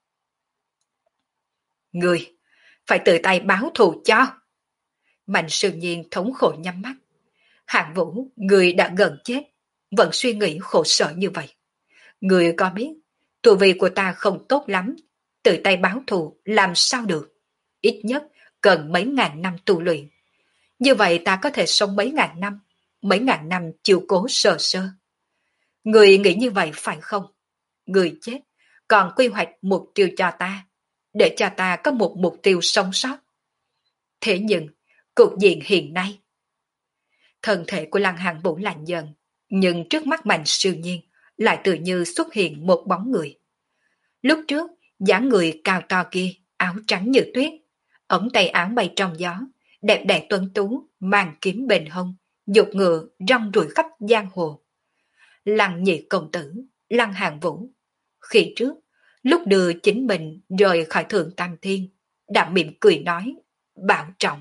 Người, phải tự tay báo thù cho. Mạnh Siêu Nhiên thống khổ nhắm mắt. Hạng Vũ, người đã gần chết, vẫn suy nghĩ khổ sở như vậy. Người có biết, tu vi của ta không tốt lắm, tự tay báo thù làm sao được. Ít nhất cần mấy ngàn năm tu luyện. Như vậy ta có thể sống mấy ngàn năm, mấy ngàn năm chiều cố sờ sơ. Người nghĩ như vậy phải không? Người chết, còn quy hoạch mục tiêu cho ta, để cho ta có một mục tiêu sống sót. Thế nhưng, cục diện hiện nay, thân thể của Lăng Hạng Vũ lạnh dần, nhưng trước mắt Mạnh Siêu Nhiên lại tự như xuất hiện một bóng người. Lúc trước, dáng người cao to kia, áo trắng như tuyết, ống tay áo bay trong gió, đẹp đẽ tuấn tú, mang kiếm bền hông, dục ngựa rong ruổi khắp giang hồ. Lăng nhị công tử, Lăng Hạng Vũ. Khi trước, lúc đưa chính mình rời khỏi thượng tam thiên, đã mỉm cười nói, bảo trọng.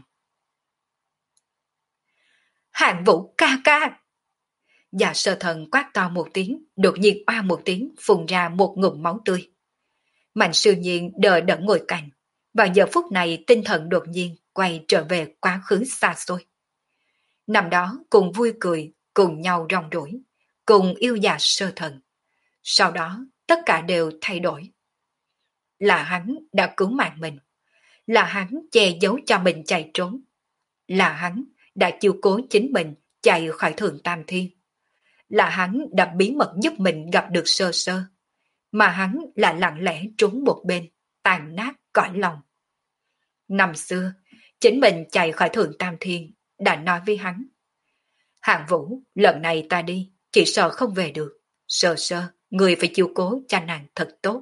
Hạng Vũ ca ca! Dạ Sơ Thần quát to một tiếng, đột nhiên oa một tiếng, phun ra một ngụm máu tươi. Mạnh Siêu Nhiên đờ đẫn ngồi cạnh, vào giờ phút này tinh thần đột nhiên quay trở về quá khứ xa xôi. Năm đó cùng vui cười, cùng nhau rong ruổi, cùng yêu Dạ Sơ Thần. Sau đó tất cả đều thay đổi. Là hắn đã cứu mạng mình, là hắn che giấu cho mình chạy trốn, là hắn đã chiếu cố chính mình chạy khỏi thượng tam thiên, là hắn đã bí mật giúp mình gặp được Sơ Sơ, mà hắn là lặng lẽ trốn một bên, tàn nát cõi lòng. Năm xưa, chính mình chạy khỏi thượng tam thiên, đã nói với hắn. Hạng Vũ, lần này ta đi, chỉ sợ không về được. Sơ Sơ, người phải chiếu cố cho nàng thật tốt.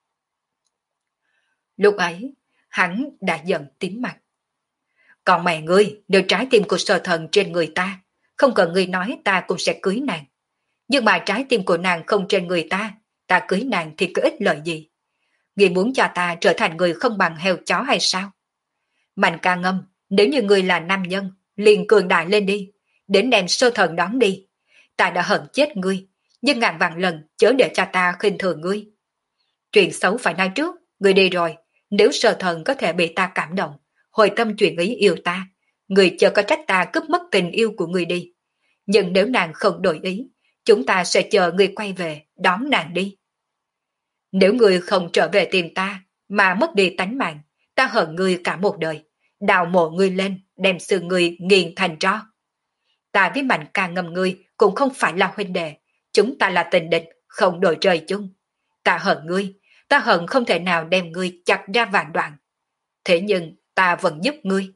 Lúc ấy, hắn đã giận tím mặt. Còn mẹ ngươi, nếu trái tim của Sơ Thần trên người ta, không cần ngươi nói ta cũng sẽ cưới nàng. Nhưng mà trái tim của nàng không trên người ta, ta cưới nàng thì có ích lợi gì? Ngươi muốn cho ta trở thành người không bằng heo chó hay sao? Mạnh ca ngâm, nếu như ngươi là nam nhân, liền cường đại lên đi, đến đem Sơ Thần đón đi. Ta đã hận chết ngươi, nhưng ngàn vạn lần chớ để cho ta khinh thường ngươi. Chuyện xấu phải nói trước, ngươi đi rồi, nếu Sơ Thần có thể bị ta cảm động, hồi tâm chuyển ý yêu ta, ngươi chớ có trách ta cướp mất tình yêu của ngươi đi. Nhưng nếu nàng không đổi ý, chúng ta sẽ chờ ngươi quay về, đón nàng đi. Nếu ngươi không trở về tìm ta, mà mất đi tánh mạng, ta hận ngươi cả một đời, đào mộ ngươi lên, đem xương ngươi nghiền thành tro. Ta với Mạnh ca ngầm ngươi cũng không phải là huynh đệ, chúng ta là tình địch, không đội trời chung. Ta hận ngươi, ta hận không thể nào đem ngươi chặt ra vạn đoạn. Thế nhưng ta vẫn giúp ngươi.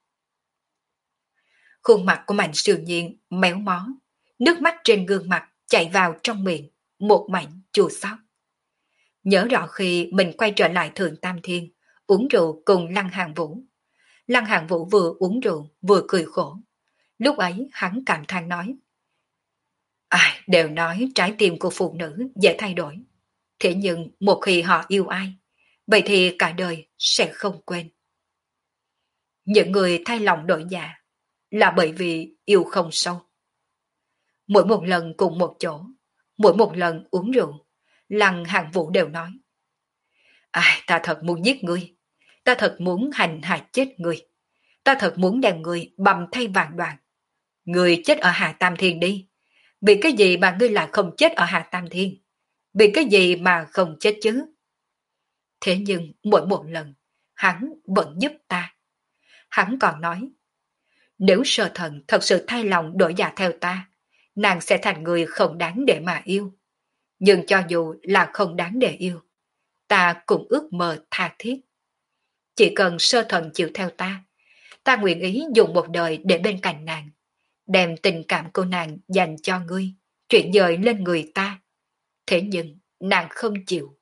Khuôn mặt của Mạnh Siêu Nhiên méo mó, nước mắt trên gương mặt chảy vào trong miệng, một mảnh chua xót. Nhớ rõ khi mình quay trở lại Thượng Tam Thiên, uống rượu cùng Lăng Hàng Vũ. Lăng Hàng Vũ vừa uống rượu vừa cười khổ. Lúc ấy hắn cảm than nói: Ai đều nói trái tim của phụ nữ dễ thay đổi. Thế nhưng một khi họ yêu ai, vậy thì cả đời sẽ không quên. Những người thay lòng đổi dạ là bởi vì yêu không sâu. Mỗi một lần cùng một chỗ, mỗi một lần uống rượu, Lăng Hàng Vũ đều nói: Ai, ta thật muốn giết ngươi, ta thật muốn hành hạ chết ngươi, ta thật muốn đem ngươi bầm thay vạn đoạn. Ngươi chết ở Hạ Tam Thiên đi, vì cái gì mà ngươi lại không chết ở Hạ Tam Thiên? Vì cái gì mà không chết chứ? Thế nhưng mỗi một lần, hắn vẫn giúp ta. Hắn còn nói, nếu sơ thần thật sự thay lòng đổi dạ theo ta, nàng sẽ thành người không đáng để mà yêu. Nhưng cho dù là không đáng để yêu, ta cũng ước mơ tha thiết. Chỉ cần sơ thần chịu theo ta, ta nguyện ý dùng một đời để bên cạnh nàng, đem tình cảm của nàng dành cho ngươi, chuyển dời lên người ta. Thế nhưng nàng không chịu.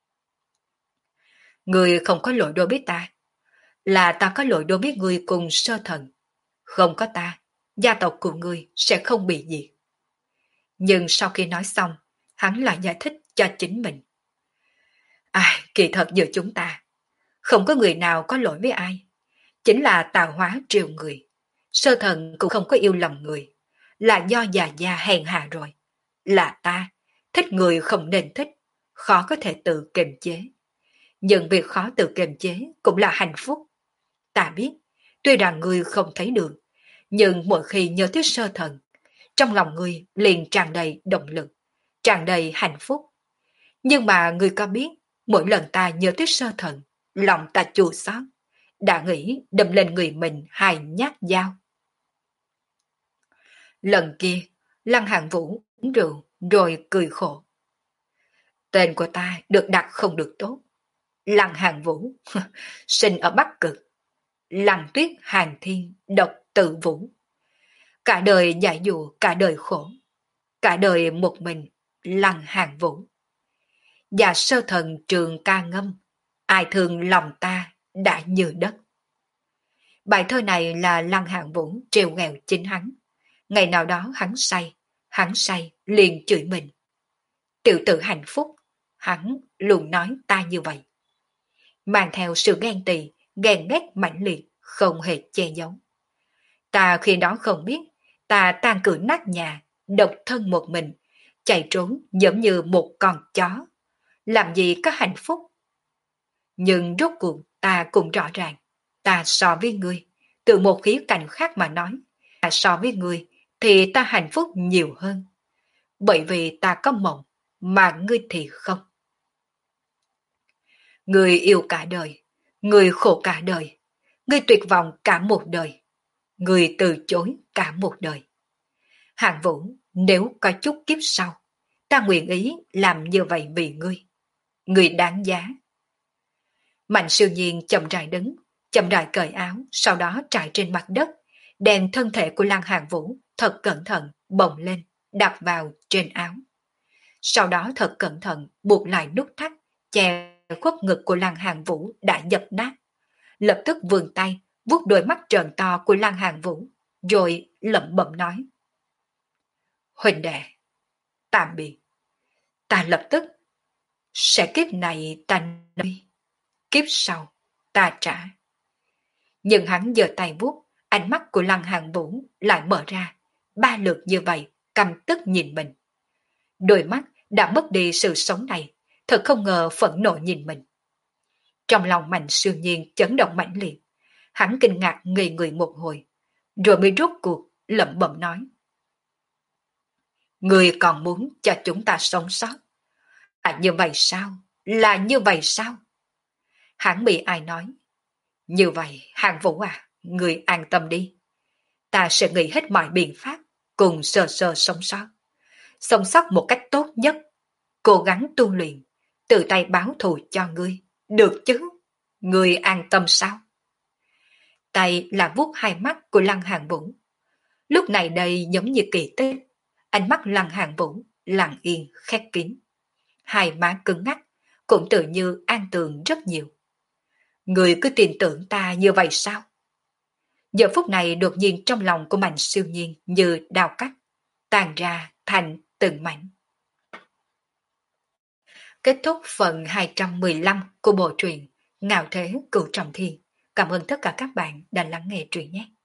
Ngươi không có lỗi đối với ta, là ta có lỗi đối với ngươi cùng sơ thần. Không có ta, gia tộc của ngươi sẽ không bị diệt. Nhưng sau khi nói xong, hắn lại giải thích cho chính mình. Ai, kỳ thật giữa chúng ta, không có người nào có lỗi với ai. Chính là tạo hóa triều người. Sơ thần cũng không có yêu lòng người, là do già già hèn hạ rồi. Là ta, thích người không nên thích, khó có thể tự kiềm chế. Nhưng việc khó tự kiềm chế cũng là hạnh phúc. Ta biết, tuy rằng ngươi không thấy được, nhưng mỗi khi nhớ tới sơ thần, trong lòng ngươi liền tràn đầy động lực, tràn đầy hạnh phúc. Nhưng mà ngươi có biết, mỗi lần ta nhớ tới sơ thần, lòng ta chua xót, đã nghĩ đâm lên người mình hai nhát dao. Lần kia, Lăng Hạng Vũ uống rượu rồi cười khổ. Tên của ta được đặt không được tốt. Lăng Hạng Vũ, sinh ở Bắc Cực. Lăng Tuyết Hàng Thiên, độc tự vũ. Cả đời giải dụ, cả đời khổ. Cả đời một mình, Lăng Hạng Vũ. Và sơ thần trường ca ngâm, ai thương lòng ta đã như đất. Bài thơ này là Lăng Hạng Vũ trêu ghẹo chính hắn. Ngày nào đó hắn say, hắn say liền chửi mình. Tiểu tử hạnh phúc, hắn luôn nói ta như vậy. Mang theo sự ghen tị, ghen ghét mãnh liệt, không hề che giấu. Ta khi đó không biết, ta tan cửa nát nhà, độc thân một mình, chạy trốn giống như một con chó. Làm gì có hạnh phúc? Nhưng rốt cuộc ta cũng rõ ràng, ta so với ngươi, từ một khía cạnh khác mà nói, ta so với ngươi thì ta hạnh phúc nhiều hơn. Bởi vì ta có mộng, mà ngươi thì không. Ngươi yêu cả đời, ngươi khổ cả đời, ngươi tuyệt vọng cả một đời, ngươi từ chối cả một đời. Hạng Vũ, nếu có chút kiếp sau, ta nguyện ý làm như vậy vì ngươi. Ngươi đáng giá. Mạnh Siêu Nhiên chậm rãi đứng, chậm rãi cởi áo, sau đó trải trên mặt đất, đem thân thể của Lăng Hạng Vũ thật cẩn thận bồng lên, đặt vào trên áo. Sau đó thật cẩn thận buộc lại nút thắt, che khuất ngực của Lăng Hạng Vũ đã dập nát. Lập tức vươn tay, vuốt đôi mắt trợn to của Lăng Hạng Vũ, rồi lẩm bẩm nói. Huynh đệ, tạm biệt. Ta lập tức sẽ kiếp này ta đi, kiếp sau ta trả. Nhưng hắn giơ tay vuốt, ánh mắt của Lăng Hạng Vũ lại mở ra, ba lượt như vậy, căm tức nhìn mình. Đôi mắt đã mất đi sự sống này, thật không ngờ phẫn nộ nhìn mình. Trong lòng Mạnh Siêu Nhiên chấn động mãnh liệt, hắn kinh ngạc ngây người một hồi, rồi mới rốt cuộc lẩm bẩm nói. Người còn muốn cho chúng ta sống sót. À như vậy sao? Là như vậy sao? Hắn bị ai nói? Như vậy, Hàng Vũ à, người an tâm đi. Ta sẽ nghĩ hết mọi biện pháp cùng sờ sờ sống sót. Sống sót một cách tốt nhất, cố gắng tu luyện, tự tay báo thù cho ngươi. Được chứ? Ngươi an tâm sao? Tay là vuốt hai mắt của Lăng Hàng Vũ. Lúc này đây giống như kỳ tích, ánh mắt Lăng Hàng Vũ lặng yên khép kín. Hai má cứng ngắc, cũng tự như an tường rất nhiều. Người cứ tin tưởng ta như vậy sao? Giờ phút này đột nhiên trong lòng của Mạnh Siêu Nhiên như đào cắt, tàn ra thành từng mảnh. Kết thúc phần hai trăm mười lăm của bộ truyện Ngạo Thế Cửu Trọng Thiên. Cảm ơn tất cả các bạn đã lắng nghe truyện nhé.